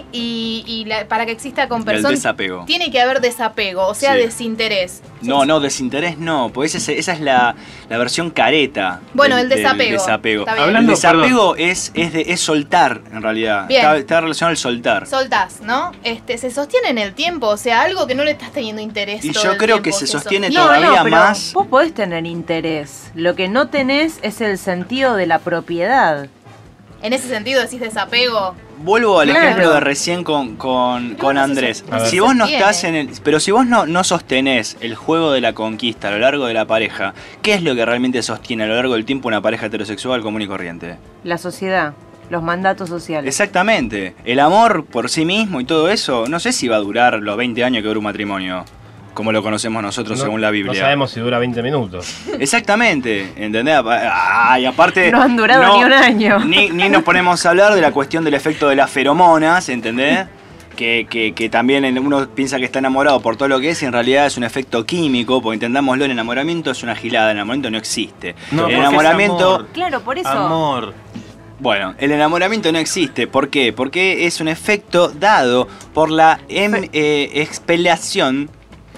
Y para que exista compersión, El desapego. tiene que haber desapego, o sea, Sí. desinterés. No, desinterés no, pues esa es la versión careta. Bueno, del el desapego. desapego. Está bien. Hablando- El desapego es soltar, en realidad. Bien. Está relacionado al soltar. Soltás, ¿no? Se sostiene en el tiempo, o sea, algo que no le estás teniendo interés. Y todo yo el creo que tiempo, se sostiene No, todavía pero más. vos podés tener interés. Lo que no tenés es el sentido de la propiedad. En ese sentido decís desapego. Vuelvo al Claro. ejemplo de recién con no Andrés. se sostiene. Si vos no Sostiene. estás en el. Pero si vos no sostenés el juego de la conquista a lo largo de la pareja, ¿qué es lo que realmente sostiene a lo largo del tiempo una pareja heterosexual común y corriente? La sociedad, los mandatos sociales. Exactamente. El amor por sí mismo y todo eso, no sé si va a durar los 20 años que dura un matrimonio, como lo conocemos nosotros según la Biblia. No sabemos si dura 20 minutos. Exactamente, ¿entendés? Y aparte... No han durado ni un año. Ni nos ponemos a hablar de la cuestión del efecto de las feromonas, ¿entendés? Que también uno piensa que está enamorado por todo lo que es y en realidad es un efecto químico, porque entendámoslo, el enamoramiento es una gilada, el enamoramiento no existe. No, el porque es enamoramiento... amor. Claro, por eso. Amor. Bueno, el enamoramiento no existe. ¿Por qué? Porque es un efecto dado por la expelación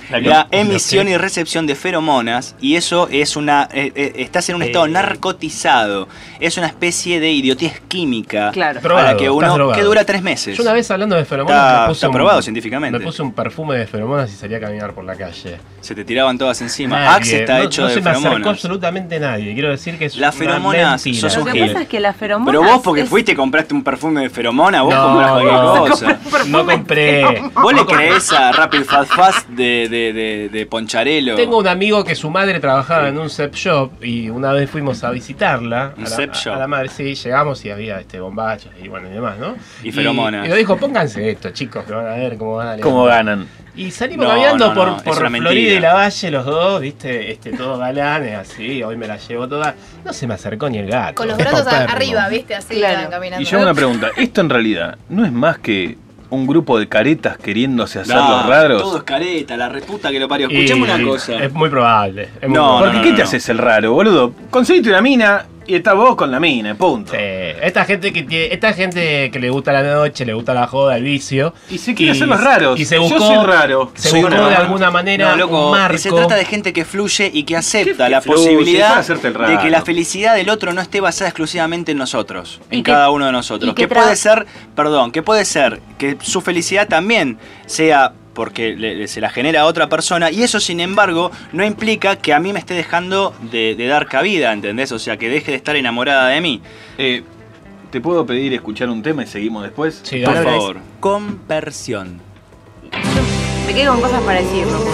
la emisión y recepción de feromonas, y eso es estás en un estado narcotizado. Es una especie de idiotez química a la que uno que dura 3 meses. Yo una vez hablando de feromonas está probado científicamente. Me puse un perfume de feromonas y salí a caminar por la calle. Se te tiraban todas encima. Axe está hecho de feromonas. No se me acercó absolutamente nadie. Quiero decir que es las feromonas mentira. sos un Lo que pasa es que las feromonas... Pero vos porque fuiste y compraste un perfume de feromona, vos comprás cualquier cosa. No compré. ¿Vos le creés a Rapid Fast de Poncharelo? Tengo un amigo que su madre trabajaba en un sex shop y una vez fuimos a visitarla. A la madre, sí, llegamos y había bombachos y bueno y demás, ¿no? Y feromonas. Y nos dijo, pónganse esto, chicos, que van a ver cómo van a ¿Cómo ganan? Y salimos caminando por Florida y Lavalle los dos, viste, todos galanes, así, hoy me la llevo toda. No se me acercó ni el gato. Con los brazos arriba, viste, así caminando. Y yo una pregunta, esto en realidad no es más que un grupo de caretas queriéndose hacer los raros. Todo es careta, la reputa que lo parió. Escuchame una cosa. Es muy probable. Porque ¿qué te haces el raro, boludo? Conseguiste una mina y estás vos con la mina, punto. Sí, esta gente que le gusta la noche, le gusta la joda, el vicio. Y se quiere hacer los raros. Y se buscó, yo soy raro. Se buscó de alguna manera un marco. Se trata de gente que fluye y que acepta la posibilidad de que la felicidad del otro no esté basada exclusivamente en nosotros, en cada uno de nosotros. Que puede ser que su felicidad también sea porque se la genera a otra persona, y eso sin embargo no implica que a mí me esté dejando de dar cabida, ¿entendés? O sea, que deje de estar enamorada de mí. ¿Te puedo pedir escuchar un tema y seguimos después? Sí, por favor. Conversión. Me quedo con cosas para decir, ¿no?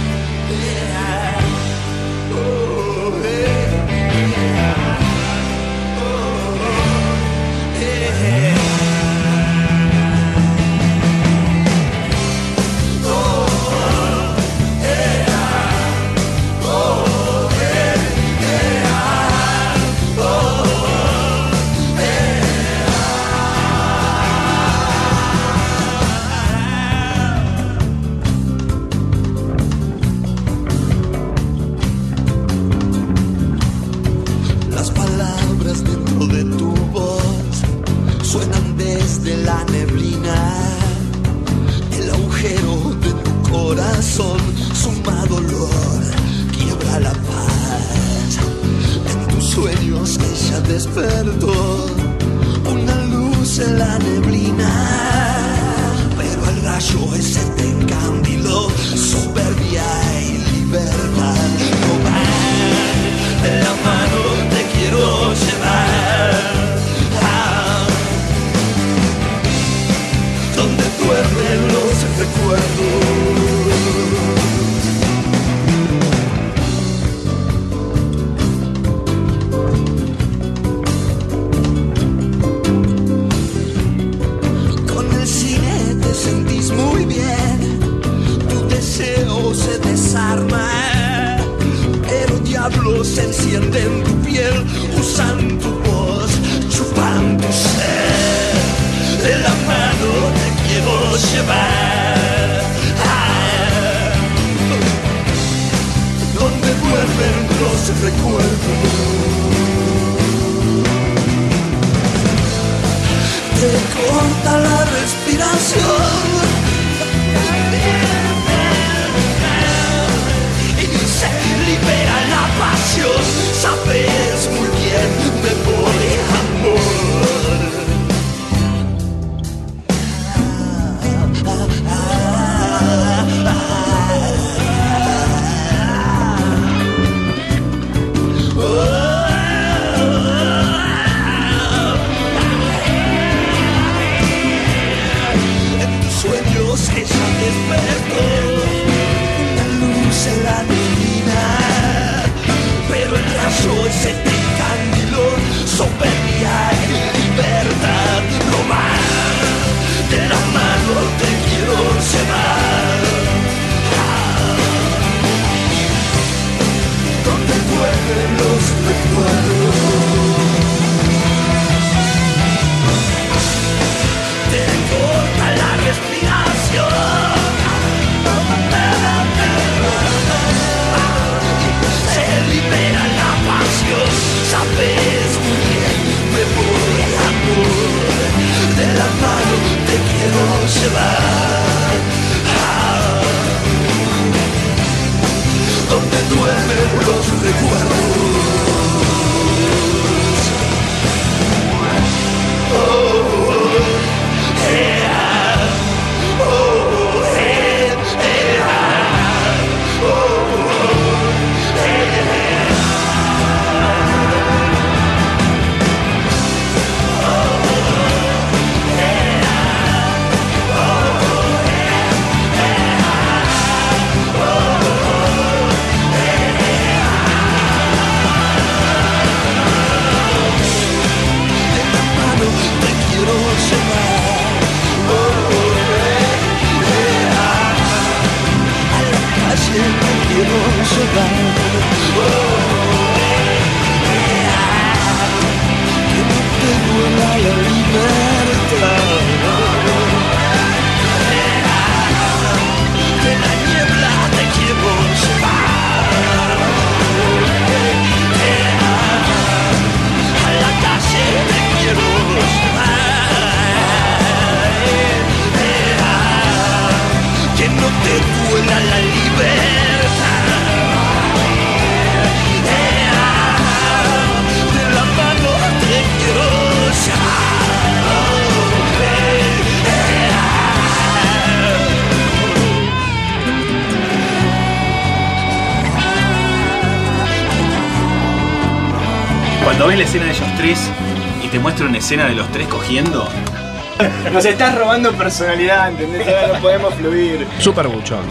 Suma dolor, quiebra la paz. En tus sueños ella despertó, una luz en la neblina, pero el rayo ese te encandiló, soberbia y libertad. No más, de la mano te quiero llevar, donde duermen los recuerdos. Sentís muy bien, tu deseo se desarma, pero diablos se enciende en tu piel, usan tu voz, chupan tu ser. De la mano te quiero llevar, donde duermen los recuerdos. Te corta la respiración y se libera la pasión. Sabes muy bien, me voy, amor. Ella despertó, una luz en la neblina, pero el rayo se te encandiló, soberbia y libertad. No más, de la mano te quiero llevar, donde duermen los recuerdos. Te corta la respiración se va. Que no te duela la libertad. De la niebla te quiero llevar. A la calle te quiero llevar. Que no te duela la libertad. De la mano te quiero Cuando ves la escena de ellos tres y te muestra una escena de los tres cogiendo, nos estás robando personalidad, ¿entendés? Ahora no podemos fluir. Super buchón.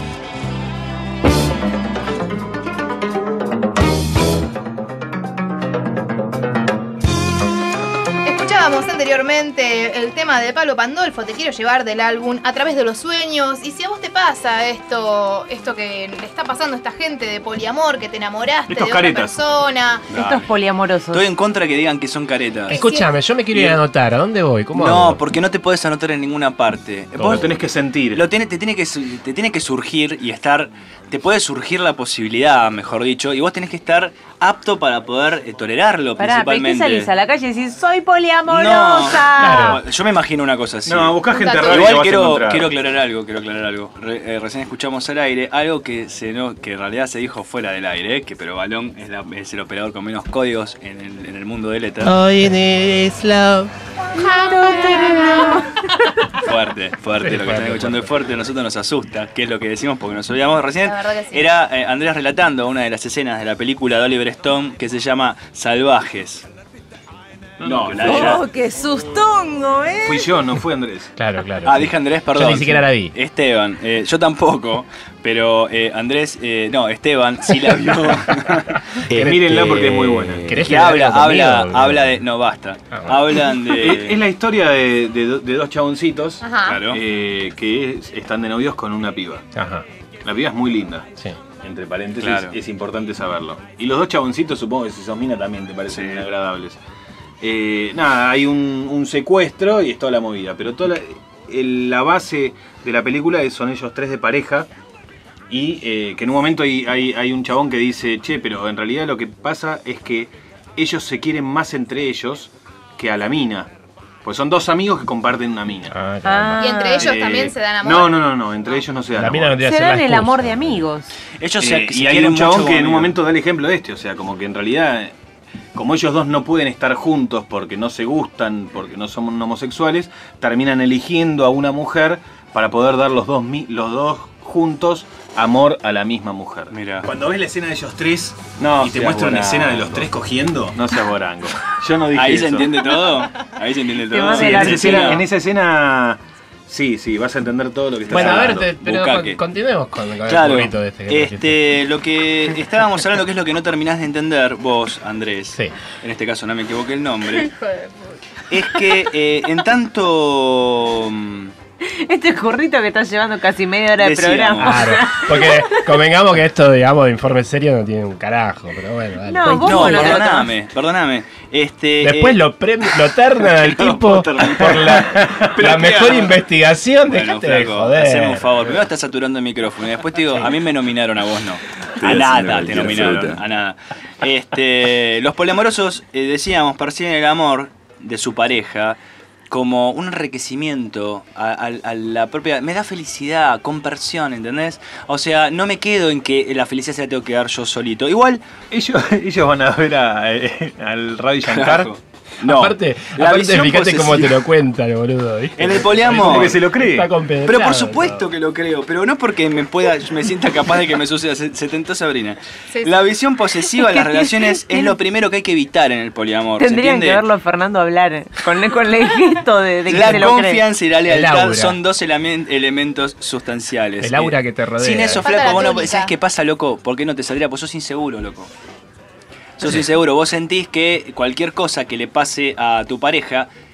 Escuchábamos anteriormente el tema de Pablo Pandolfo, Te quiero llevar, del álbum A través de los sueños. Y si a vos te pasa esto que le está pasando a esta gente de poliamor, que te enamoraste Estos de otra caretas. persona. Estos poliamorosos. Estoy en contra que digan que son caretas. Escúchame, yo me quiero ir a anotar. ¿A dónde voy? ¿Cómo No, hago? porque no te podés anotar en ninguna parte. Lo tenés que sentir. Te tiene que surgir y estar. Te puede surgir la posibilidad, mejor dicho, y vos tenés que estar apto para poder tolerarlo. Pará, ¿pero qué principalmente. salís a la calle y decís, soy poliamorosa? No, claro, yo me imagino una cosa así. No, buscá gente rara y Igual lo vas a quiero encontrar. aclarar algo. Recién escuchamos al aire algo que en realidad se dijo fuera del aire, pero Balón es el operador con menos códigos en el mundo del éter. All you need is love. Fuerte, lo que están escuchando es fuerte, a nosotros nos asusta, que es lo que decimos porque nos olvidamos recién. La verdad que sí. Era Andrés relatando una de las escenas de la película de Oliver Stone que se llama Salvajes. No, ¡Oh, qué sustongo, eh! Fui yo, no fue Andrés. Claro. Dije Andrés, perdón. Yo ni siquiera la vi. Esteban, yo tampoco, pero Andrés, Esteban sí la vio. Mírenla porque es muy buena. ¿Querés Que que la vea conmigo, habla de... No, basta. bueno. Hablan de... Es la historia de dos chaboncitos Ajá. Claro. que están de novios con una piba. Ajá. La piba es muy linda. Sí. Entre paréntesis, Claro. es importante saberlo. Y los dos chaboncitos, supongo que si sos mina también te parecen muy agradables. Nada, hay un secuestro y es toda la movida. Pero toda la base de la película son ellos tres de pareja. Y que en un momento hay un chabón que dice, che, pero en realidad lo que pasa es que ellos se quieren más entre ellos que a la mina. Pues son dos amigos que comparten una mina. Y entre ellos también se dan amor. No, entre ellos no se dan La amor. mina vendría a Se ser la dan el excusa. amor de amigos. Ellos y se hay quieren un chabón mucho que en un como momento da el ejemplo de o sea, como que en realidad, como ellos dos no pueden estar juntos porque no se gustan, porque no son homosexuales, terminan eligiendo a una mujer para poder dar los dos juntos amor a la misma mujer. Mira. Cuando ves la escena de ellos tres No y te seas muestra una borango. escena de los tres cogiendo, no seas borango. Yo no dije Ahí eso. se entiende todo. Ahí se entiende Te todo. vas Sí, de en la esa escena, escena. en esa escena, sí, vas a entender todo lo que estás Bueno, a ver, hablando. pero Bucaque. continuemos con el Claro, burrito de este. que trajiste. lo que estábamos hablando, que es lo que no terminás de entender vos, Andrés, Sí. en este caso no me equivoqué el nombre, es que en tanto... Este currito que estás llevando casi media hora de Decíamos. programa. Claro, porque convengamos que esto, digamos, de informe serio no tiene un carajo, pero bueno, dale. No, vos No, no lo perdóname. Después lo ternan al tipo por la mejor investigación. Bueno, Dejate de flaco, joder. haceme un favor. Primero estás saturando el micrófono y después te digo, a mí me nominaron, a vos no. Estoy A haciendo nada te cualquier nominaron, fruta. a nada. Los poliamorosos, decíamos, perciben el amor de su pareja como un enriquecimiento a la propia... Me da felicidad, compersión, ¿entendés? O sea, no me quedo en que la felicidad se la tengo que dar yo solito. Igual... Ellos van a ver al Ravi Shankar. Claro. No, aparte fíjate cómo te lo cuentan, boludo, ¿viste? En el poliamor. Porque se lo cree. Está compenetrado, Pero por supuesto que lo creo, pero no porque me sienta capaz de que me suceda. Se tentó Sabrina. Sí. La visión posesiva de las relaciones es lo primero que hay que evitar en el poliamor. ¿Se Tendrían entiende? que verlo a Fernando hablar con el gesto de que La se lo cree. confianza y la El lealtad aura. son dos elementos sustanciales. El aura que te rodea. Sin eso, Falta flaco, la vos no, túnica. ¿sabés qué pasa, loco? ¿Por qué no te saldría? Pues sos inseguro, loco. Sos inseguro. Vos sentís que cualquier cosa que le pase a tu pareja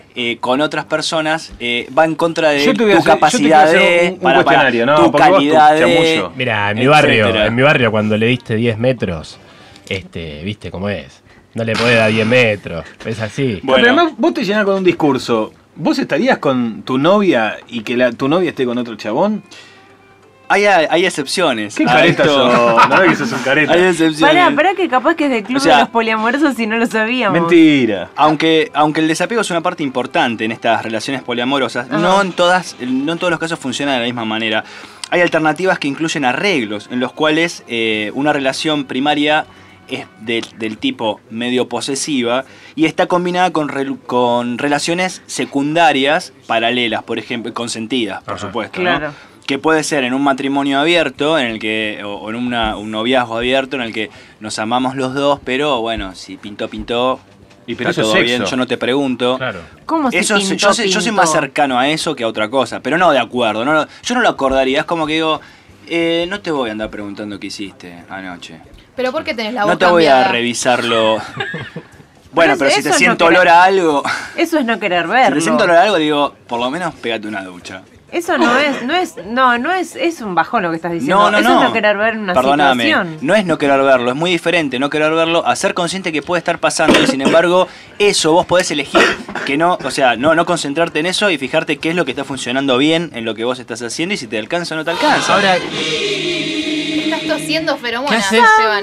con otras personas va en contra de tu capacidad de para tu calidad de... Mira, en mi barrio cuando le diste 10 metros, viste cómo es. No le podés dar 10 metros, es así. Bueno. Pero además vos te llenás con un discurso. ¿Vos estarías con tu novia y que tu novia esté con otro chabón? Hay excepciones. ¿Qué caretas sos? No es que sos un careta. Hay excepciones. Pará que capaz que es del club de los poliamorosos y no lo sabíamos. Mentira. Aunque el desapego es una parte importante en estas relaciones poliamorosas, no en todos los casos funciona de la misma manera. Hay alternativas que incluyen arreglos en los cuales una relación primaria es del tipo medio posesiva y está combinada con relaciones secundarias paralelas, por ejemplo, consentidas, por supuesto, claro. ¿no? Que puede ser en un matrimonio abierto, o en un noviazgo abierto en el que nos amamos los dos, pero bueno, si pintó. Y pero está eso todo es sexo. bien, yo no te pregunto. Claro. ¿Cómo Eso se yo soy más cercano a eso que a otra cosa, pero no de acuerdo. Yo no lo acordaría, es como que digo, no te voy a andar preguntando qué hiciste anoche. ¿Pero por qué tenés la voz No te voy cambiada? a revisarlo. Bueno, pero si te eso siento no olor a algo... Eso es no querer Si verlo. te siento olor a algo, digo, por lo menos pégate una ducha. Eso es un bajón lo que estás diciendo. No. Eso es no querer ver una Perdóname, situación. no es no querer verlo, es muy diferente no querer verlo a ser consciente que puede estar pasando y sin embargo eso vos podés elegir que no, o sea, no concentrarte en eso y fijarte qué es lo que está funcionando bien en lo que vos estás haciendo y si te alcanza o no te alcanza. Ahora, Estás tosiendo feromonas, ¿Qué haces? Esteban.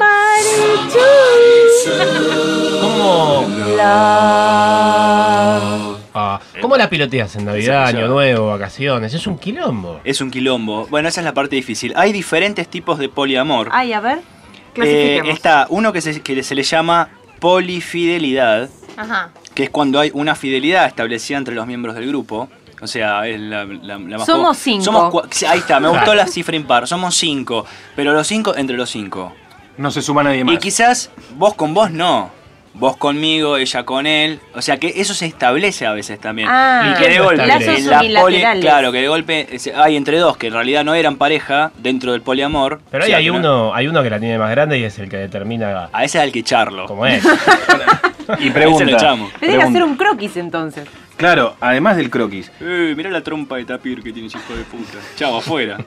¿Cómo la piloteas en Navidad, Sí, Año Nuevo, vacaciones? Es un quilombo. Es un quilombo. Bueno, esa es la parte difícil. Hay diferentes tipos de poliamor. Ay, a ver, clasifiquemos. Está uno que se le llama polifidelidad, Ajá. que es cuando hay una fidelidad establecida entre los miembros del grupo. O sea, es la más Somos 5. Ahí está, me gustó la cifra impar. Somos 5, pero los 5 entre los 5. No se suma nadie más. Y quizás vos con vos no. Vos conmigo, ella con él. O sea que eso se establece a veces también. Ah, y que de golpe lazos unilaterales. claro, que de golpe hay entre dos que en realidad no eran pareja dentro del poliamor. Pero O sea, hay que uno que la tiene más grande y es el que determina a ese es al que echarlo. cómo es. Y pregunta. Ese lo echamos. Tenés que hacer un croquis entonces. Claro, además del croquis. Mirá la trompa de tapir que tiene ese hijo de puta. Chavo, afuera.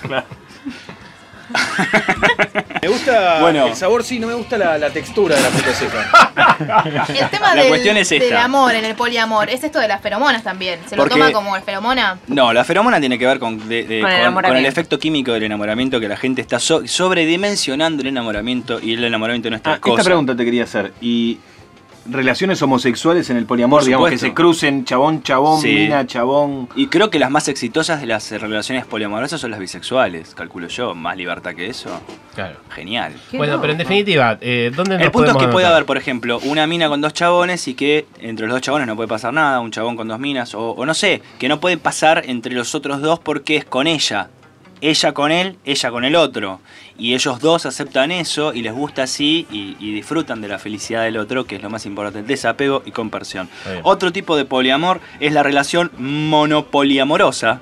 Me gusta Bueno. el sabor, sí, no me gusta la textura de la fruta seca. El tema La cuestión es esta. del amor en el poliamor es esto de las feromonas también. ¿Se lo Porque- toma como feromona? No, la feromona tiene que ver con el con el enamoramiento. efecto químico del enamoramiento, que la gente está sobredimensionando el enamoramiento y el enamoramiento no es tal cosa. Esta pregunta te quería hacer. ¿Y relaciones homosexuales en el poliamor, Por digamos, que supuesto. se crucen chabón, Sí. mina, chabón? Y creo que las más exitosas de las relaciones poliamorosas son las bisexuales, calculo yo. Más libertad que eso. Claro. Genial. Bueno, pero en definitiva, ¿dónde nos El punto es podemos que puede anotar? haber, por ejemplo, una mina con dos chabones y que entre los dos chabones no puede pasar nada, un chabón con dos minas, o no sé, que no puede pasar entre los otros dos porque es con ella. Ella con él, ella con el otro. Y ellos dos aceptan eso y les gusta así y disfrutan de la felicidad del otro, que es lo más importante, el desapego y compersión. Bien. Otro tipo de poliamor es la relación monopoliamorosa,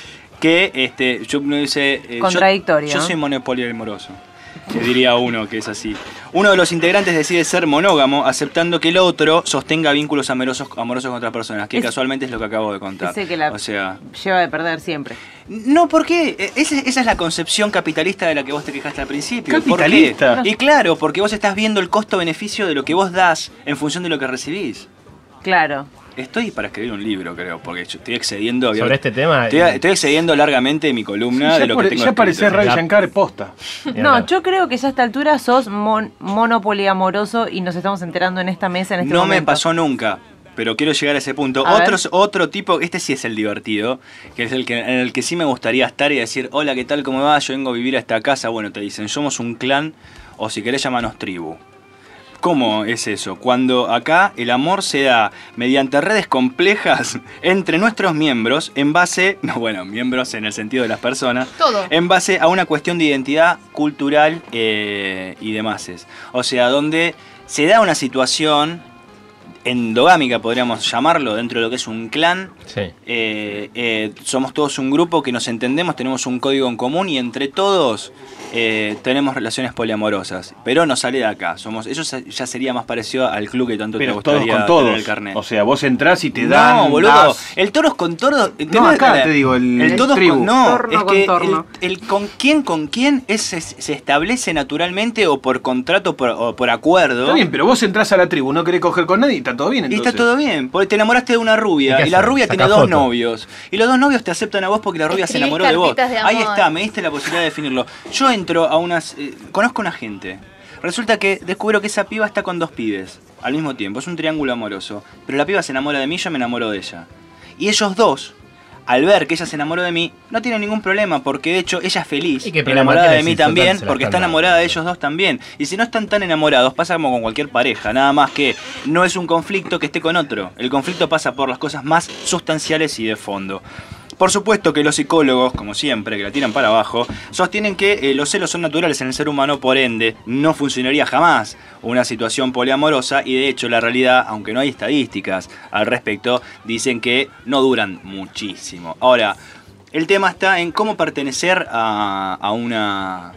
que yo me dice... Contradictorio. Yo soy monopoliamoroso. Que diría uno que es así. Uno de los integrantes decide ser monógamo, aceptando que el otro sostenga vínculos amorosos con otras personas, que casualmente es lo que acabo de contar. Ese que la O sea, lleva de perder siempre. no, ¿por qué? Esa es la concepción capitalista de la que vos te quejaste al principio. ¿Por qué? ¿Capitalista? Y claro, porque vos estás viendo el costo-beneficio de lo que vos das en función de lo que recibís. Claro. Estoy para escribir un libro, creo, porque yo estoy excediendo... Sobre este tema. Estoy excediendo largamente mi columna de lo que tengo ya parecía escrito. Ravi Shankar posta. No, yo creo que ya a esta altura sos monopoliamoroso y nos estamos enterando en esta mesa en este No momento. me pasó nunca, pero quiero llegar a ese punto. A ver. Otro tipo, este sí es el divertido, que es en el que sí me gustaría estar y decir, hola, ¿qué tal? ¿Cómo va? Yo vengo a vivir a esta casa. Bueno, te dicen, somos un clan, o si querés llamanos tribu. ¿Cómo es eso? Cuando acá el amor se da mediante redes complejas entre nuestros miembros en base, miembros en el sentido de las personas, Todo. en base a una cuestión de identidad cultural y demás. O sea, donde se da una situación endogámica, podríamos llamarlo, dentro de lo que es un clan. Sí. Somos todos un grupo que nos entendemos, tenemos un código en común y entre todos tenemos relaciones poliamorosas. Pero no sale de acá. Eso ya sería más parecido al club que tanto pero te gustaría todos con todos. tener el carnet. O sea, vos entrás y te dan... No, boludo. El toros con toros... No, acá te digo, el todos tribu. con... No, Torno es con que torno. el con quién se establece naturalmente o por contrato o por acuerdo. Está bien, pero vos entrás a la tribu, no querés coger con nadie y está todo bien, entonces. Y está todo bien, porque te enamoraste de una rubia y la rubia tiene dos novios. Y los dos novios te aceptan a vos porque la rubia se enamoró de vos. Ahí está, me diste la posibilidad de definirlo. Yo entro a unas... conozco una gente. Resulta que descubro que esa piba está con dos pibes al mismo tiempo. Es un triángulo amoroso. Pero la piba se enamora de mí, yo me enamoro de ella. Y ellos dos, al ver que ella se enamoró de mí, no tienen ningún problema, porque de hecho ella es feliz, enamorada de mí también, porque está enamorada de ellos dos también. Y si no están tan enamorados, pasa como con cualquier pareja, nada más que no es un conflicto que esté con otro. El conflicto pasa por las cosas más sustanciales y de fondo. Por supuesto que los psicólogos, como siempre, que la tiran para abajo, sostienen que los celos son naturales en el ser humano, por ende, no funcionaría jamás una situación poliamorosa y de hecho la realidad, aunque no hay estadísticas al respecto, dicen que no duran muchísimo. Ahora, el tema está en cómo pertenecer a una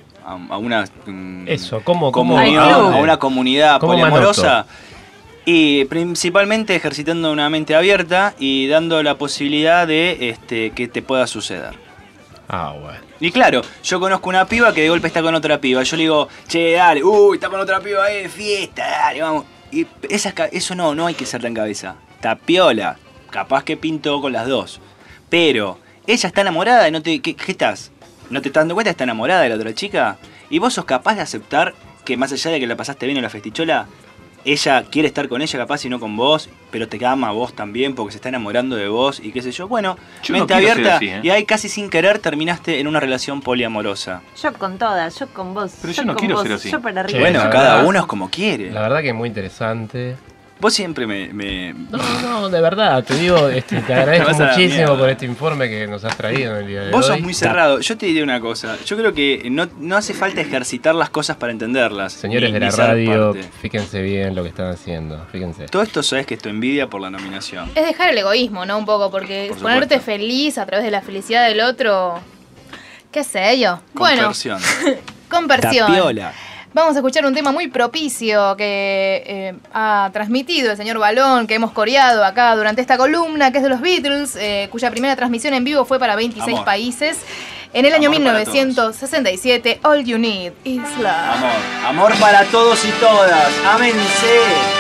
comunidad poliamorosa. Y principalmente ejercitando una mente abierta y dando la posibilidad de que te pueda suceder. Ah, bueno. Y claro, yo conozco una piba que de golpe está con otra piba. Yo le digo, che, dale, está con otra piba ahí de fiesta, dale, vamos. Y eso no hay que ser tan cabeza. Está piola. Capaz que pinto con las dos. Pero ella está enamorada y no te... ¿Qué estás? ¿No te estás dando cuenta que está enamorada de la otra chica? ¿Y vos sos capaz de aceptar que más allá de que la pasaste bien en la festichola, ella quiere estar con ella capaz y no con vos, pero te ama a vos también porque se está enamorando de vos y qué sé yo? Bueno, yo mente no abierta así, y ahí casi sin querer terminaste en una relación poliamorosa. Yo con todas, yo con vos. Pero yo no quiero ser así. Yo para arriba. Bueno, cada uno es como quiere. La verdad que es muy interesante. Vos siempre No, de verdad, te digo, te agradezco muchísimo por este informe que nos has traído en el día de hoy. Vos sos muy cerrado. Yo te diré una cosa. Yo creo que no hace falta ejercitar las cosas para entenderlas. Señores de la radio, fíjense bien lo que están haciendo. Fíjense. Todo esto sabes que es tu envidia por la nominación. Es dejar el egoísmo, ¿no? Un poco, porque ponerte feliz a través de la felicidad del otro. ¿Qué sé yo? Conversión. Bueno, conversión. Tapiola. Vamos a escuchar un tema muy propicio que ha transmitido el señor Balón, que hemos coreado acá durante esta columna, que es de los Beatles, cuya primera transmisión en vivo fue para 26 países. En el año 1967, All You Need Is Love. Amor para todos y todas. Ámense.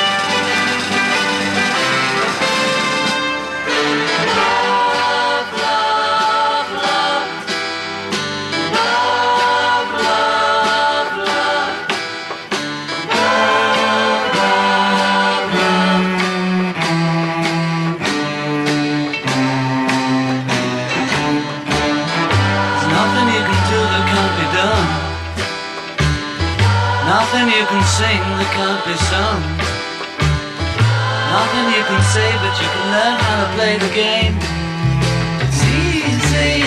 Nothing you can sing that can't be sung. Nothing you can say, but you can learn how to play the game. It's easy.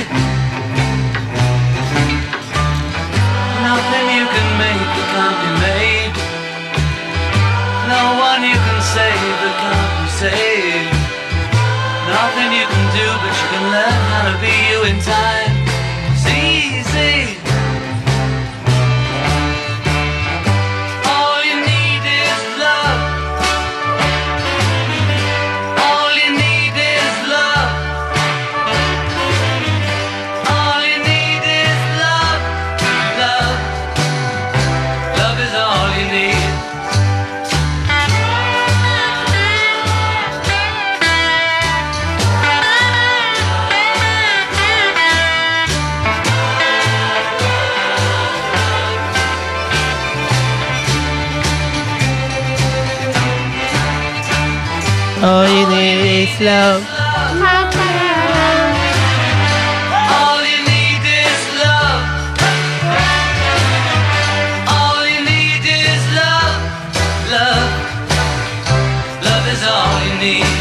Nothing you can make that can't be made. No one you can save that can't be saved. Nothing you can do, but you can learn how to be you in time. It's easy. All you need is love. All you need is love. All you need is love. Love. Love is all you need.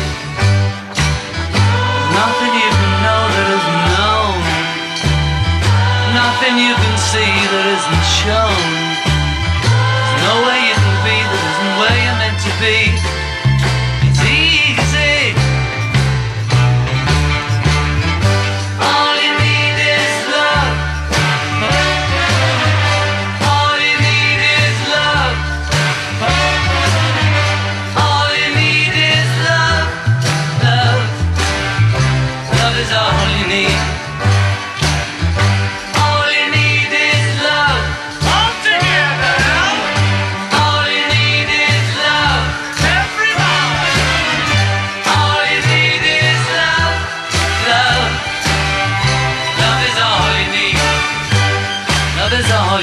Nothing you can know that isn't known. Nothing you can see that isn't shown. There's no way you can be that isn't where you're meant to be.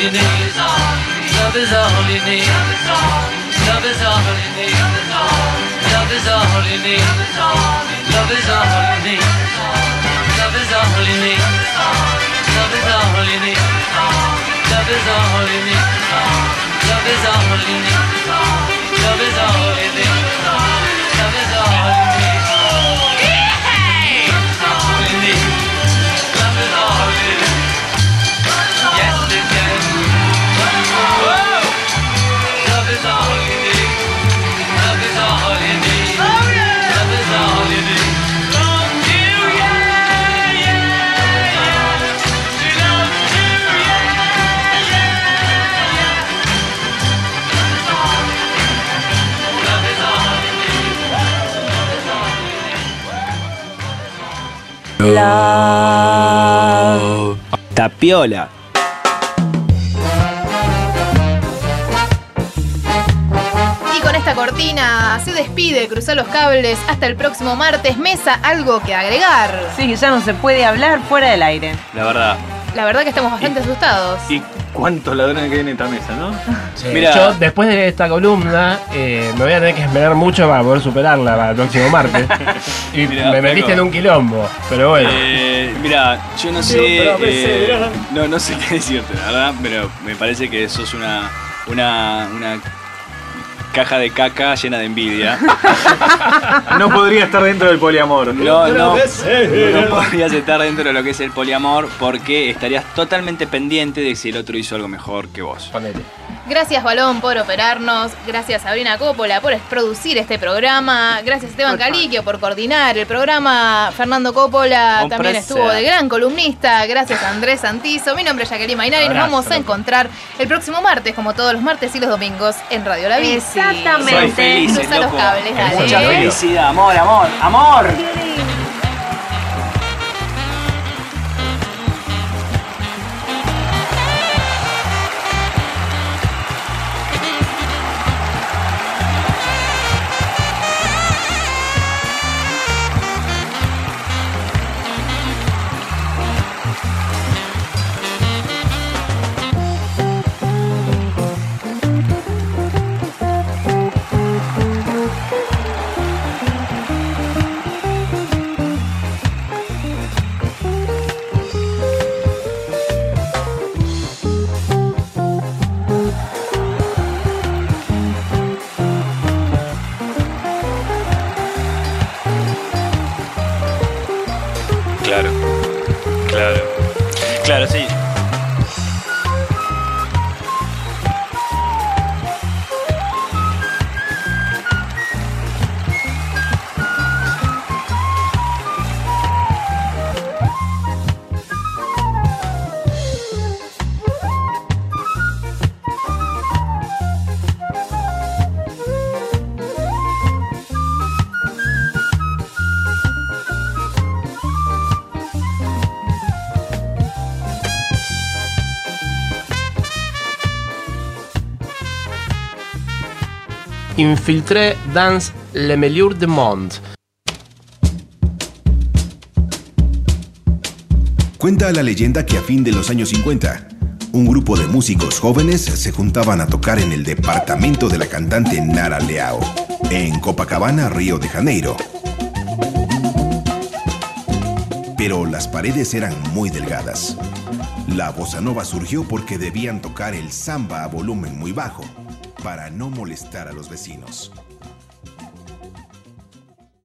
you need. Love is all you need. Love is all you need. Love is all you need. Love is all you need. Love is all you need. Love is all you need. Love is all you need. Love is all you need. Love is all you need. Love is all you need. Tapiola. Y con esta cortina se despide Cruzá los Cables hasta el próximo martes. Mesa, ¿algo que agregar? Sí, ya no se puede hablar fuera del aire. La verdad. La verdad que estamos bastante asustados. Y cuántos ladrones que hay en esta mesa, ¿no? Sí. Mira, yo después de esta columna me voy a tener que esperar mucho para poder superarla para el próximo martes. Y mirá, me metiste en un quilombo, pero bueno. Mira, yo no sé, no sé qué decirte, la verdad, pero me parece que sos una caja de caca llena de envidia. No podría estar dentro del poliamor. No podrías estar dentro de lo que es el poliamor porque estarías totalmente pendiente de si el otro hizo algo mejor que vos. Ponele. Gracias, Balón, por operarnos. Gracias, Sabrina Coppola, por producir este programa. Gracias, Esteban Caliquio, por coordinar el programa. Fernando Coppola también estuvo de gran columnista. Gracias, Andrés Santizo. Mi nombre es Jacqueline Mainari. Nos vamos a encontrar el próximo martes, como todos los martes y los domingos, en Radio La Bici. Exactamente. Soy feliz, Cruza los cables, dale. Mucha felicidad, amor, amor, amor. Claro, sí. Infiltré dans le meilleur du monde. Cuenta la leyenda que a fin de los años 50, un grupo de músicos jóvenes se juntaban a tocar en el departamento de la cantante Nara Leao, en Copacabana, Río de Janeiro. Pero las paredes eran muy delgadas. La bossa nova surgió porque debían tocar el samba a volumen muy bajo, para no molestar a los vecinos.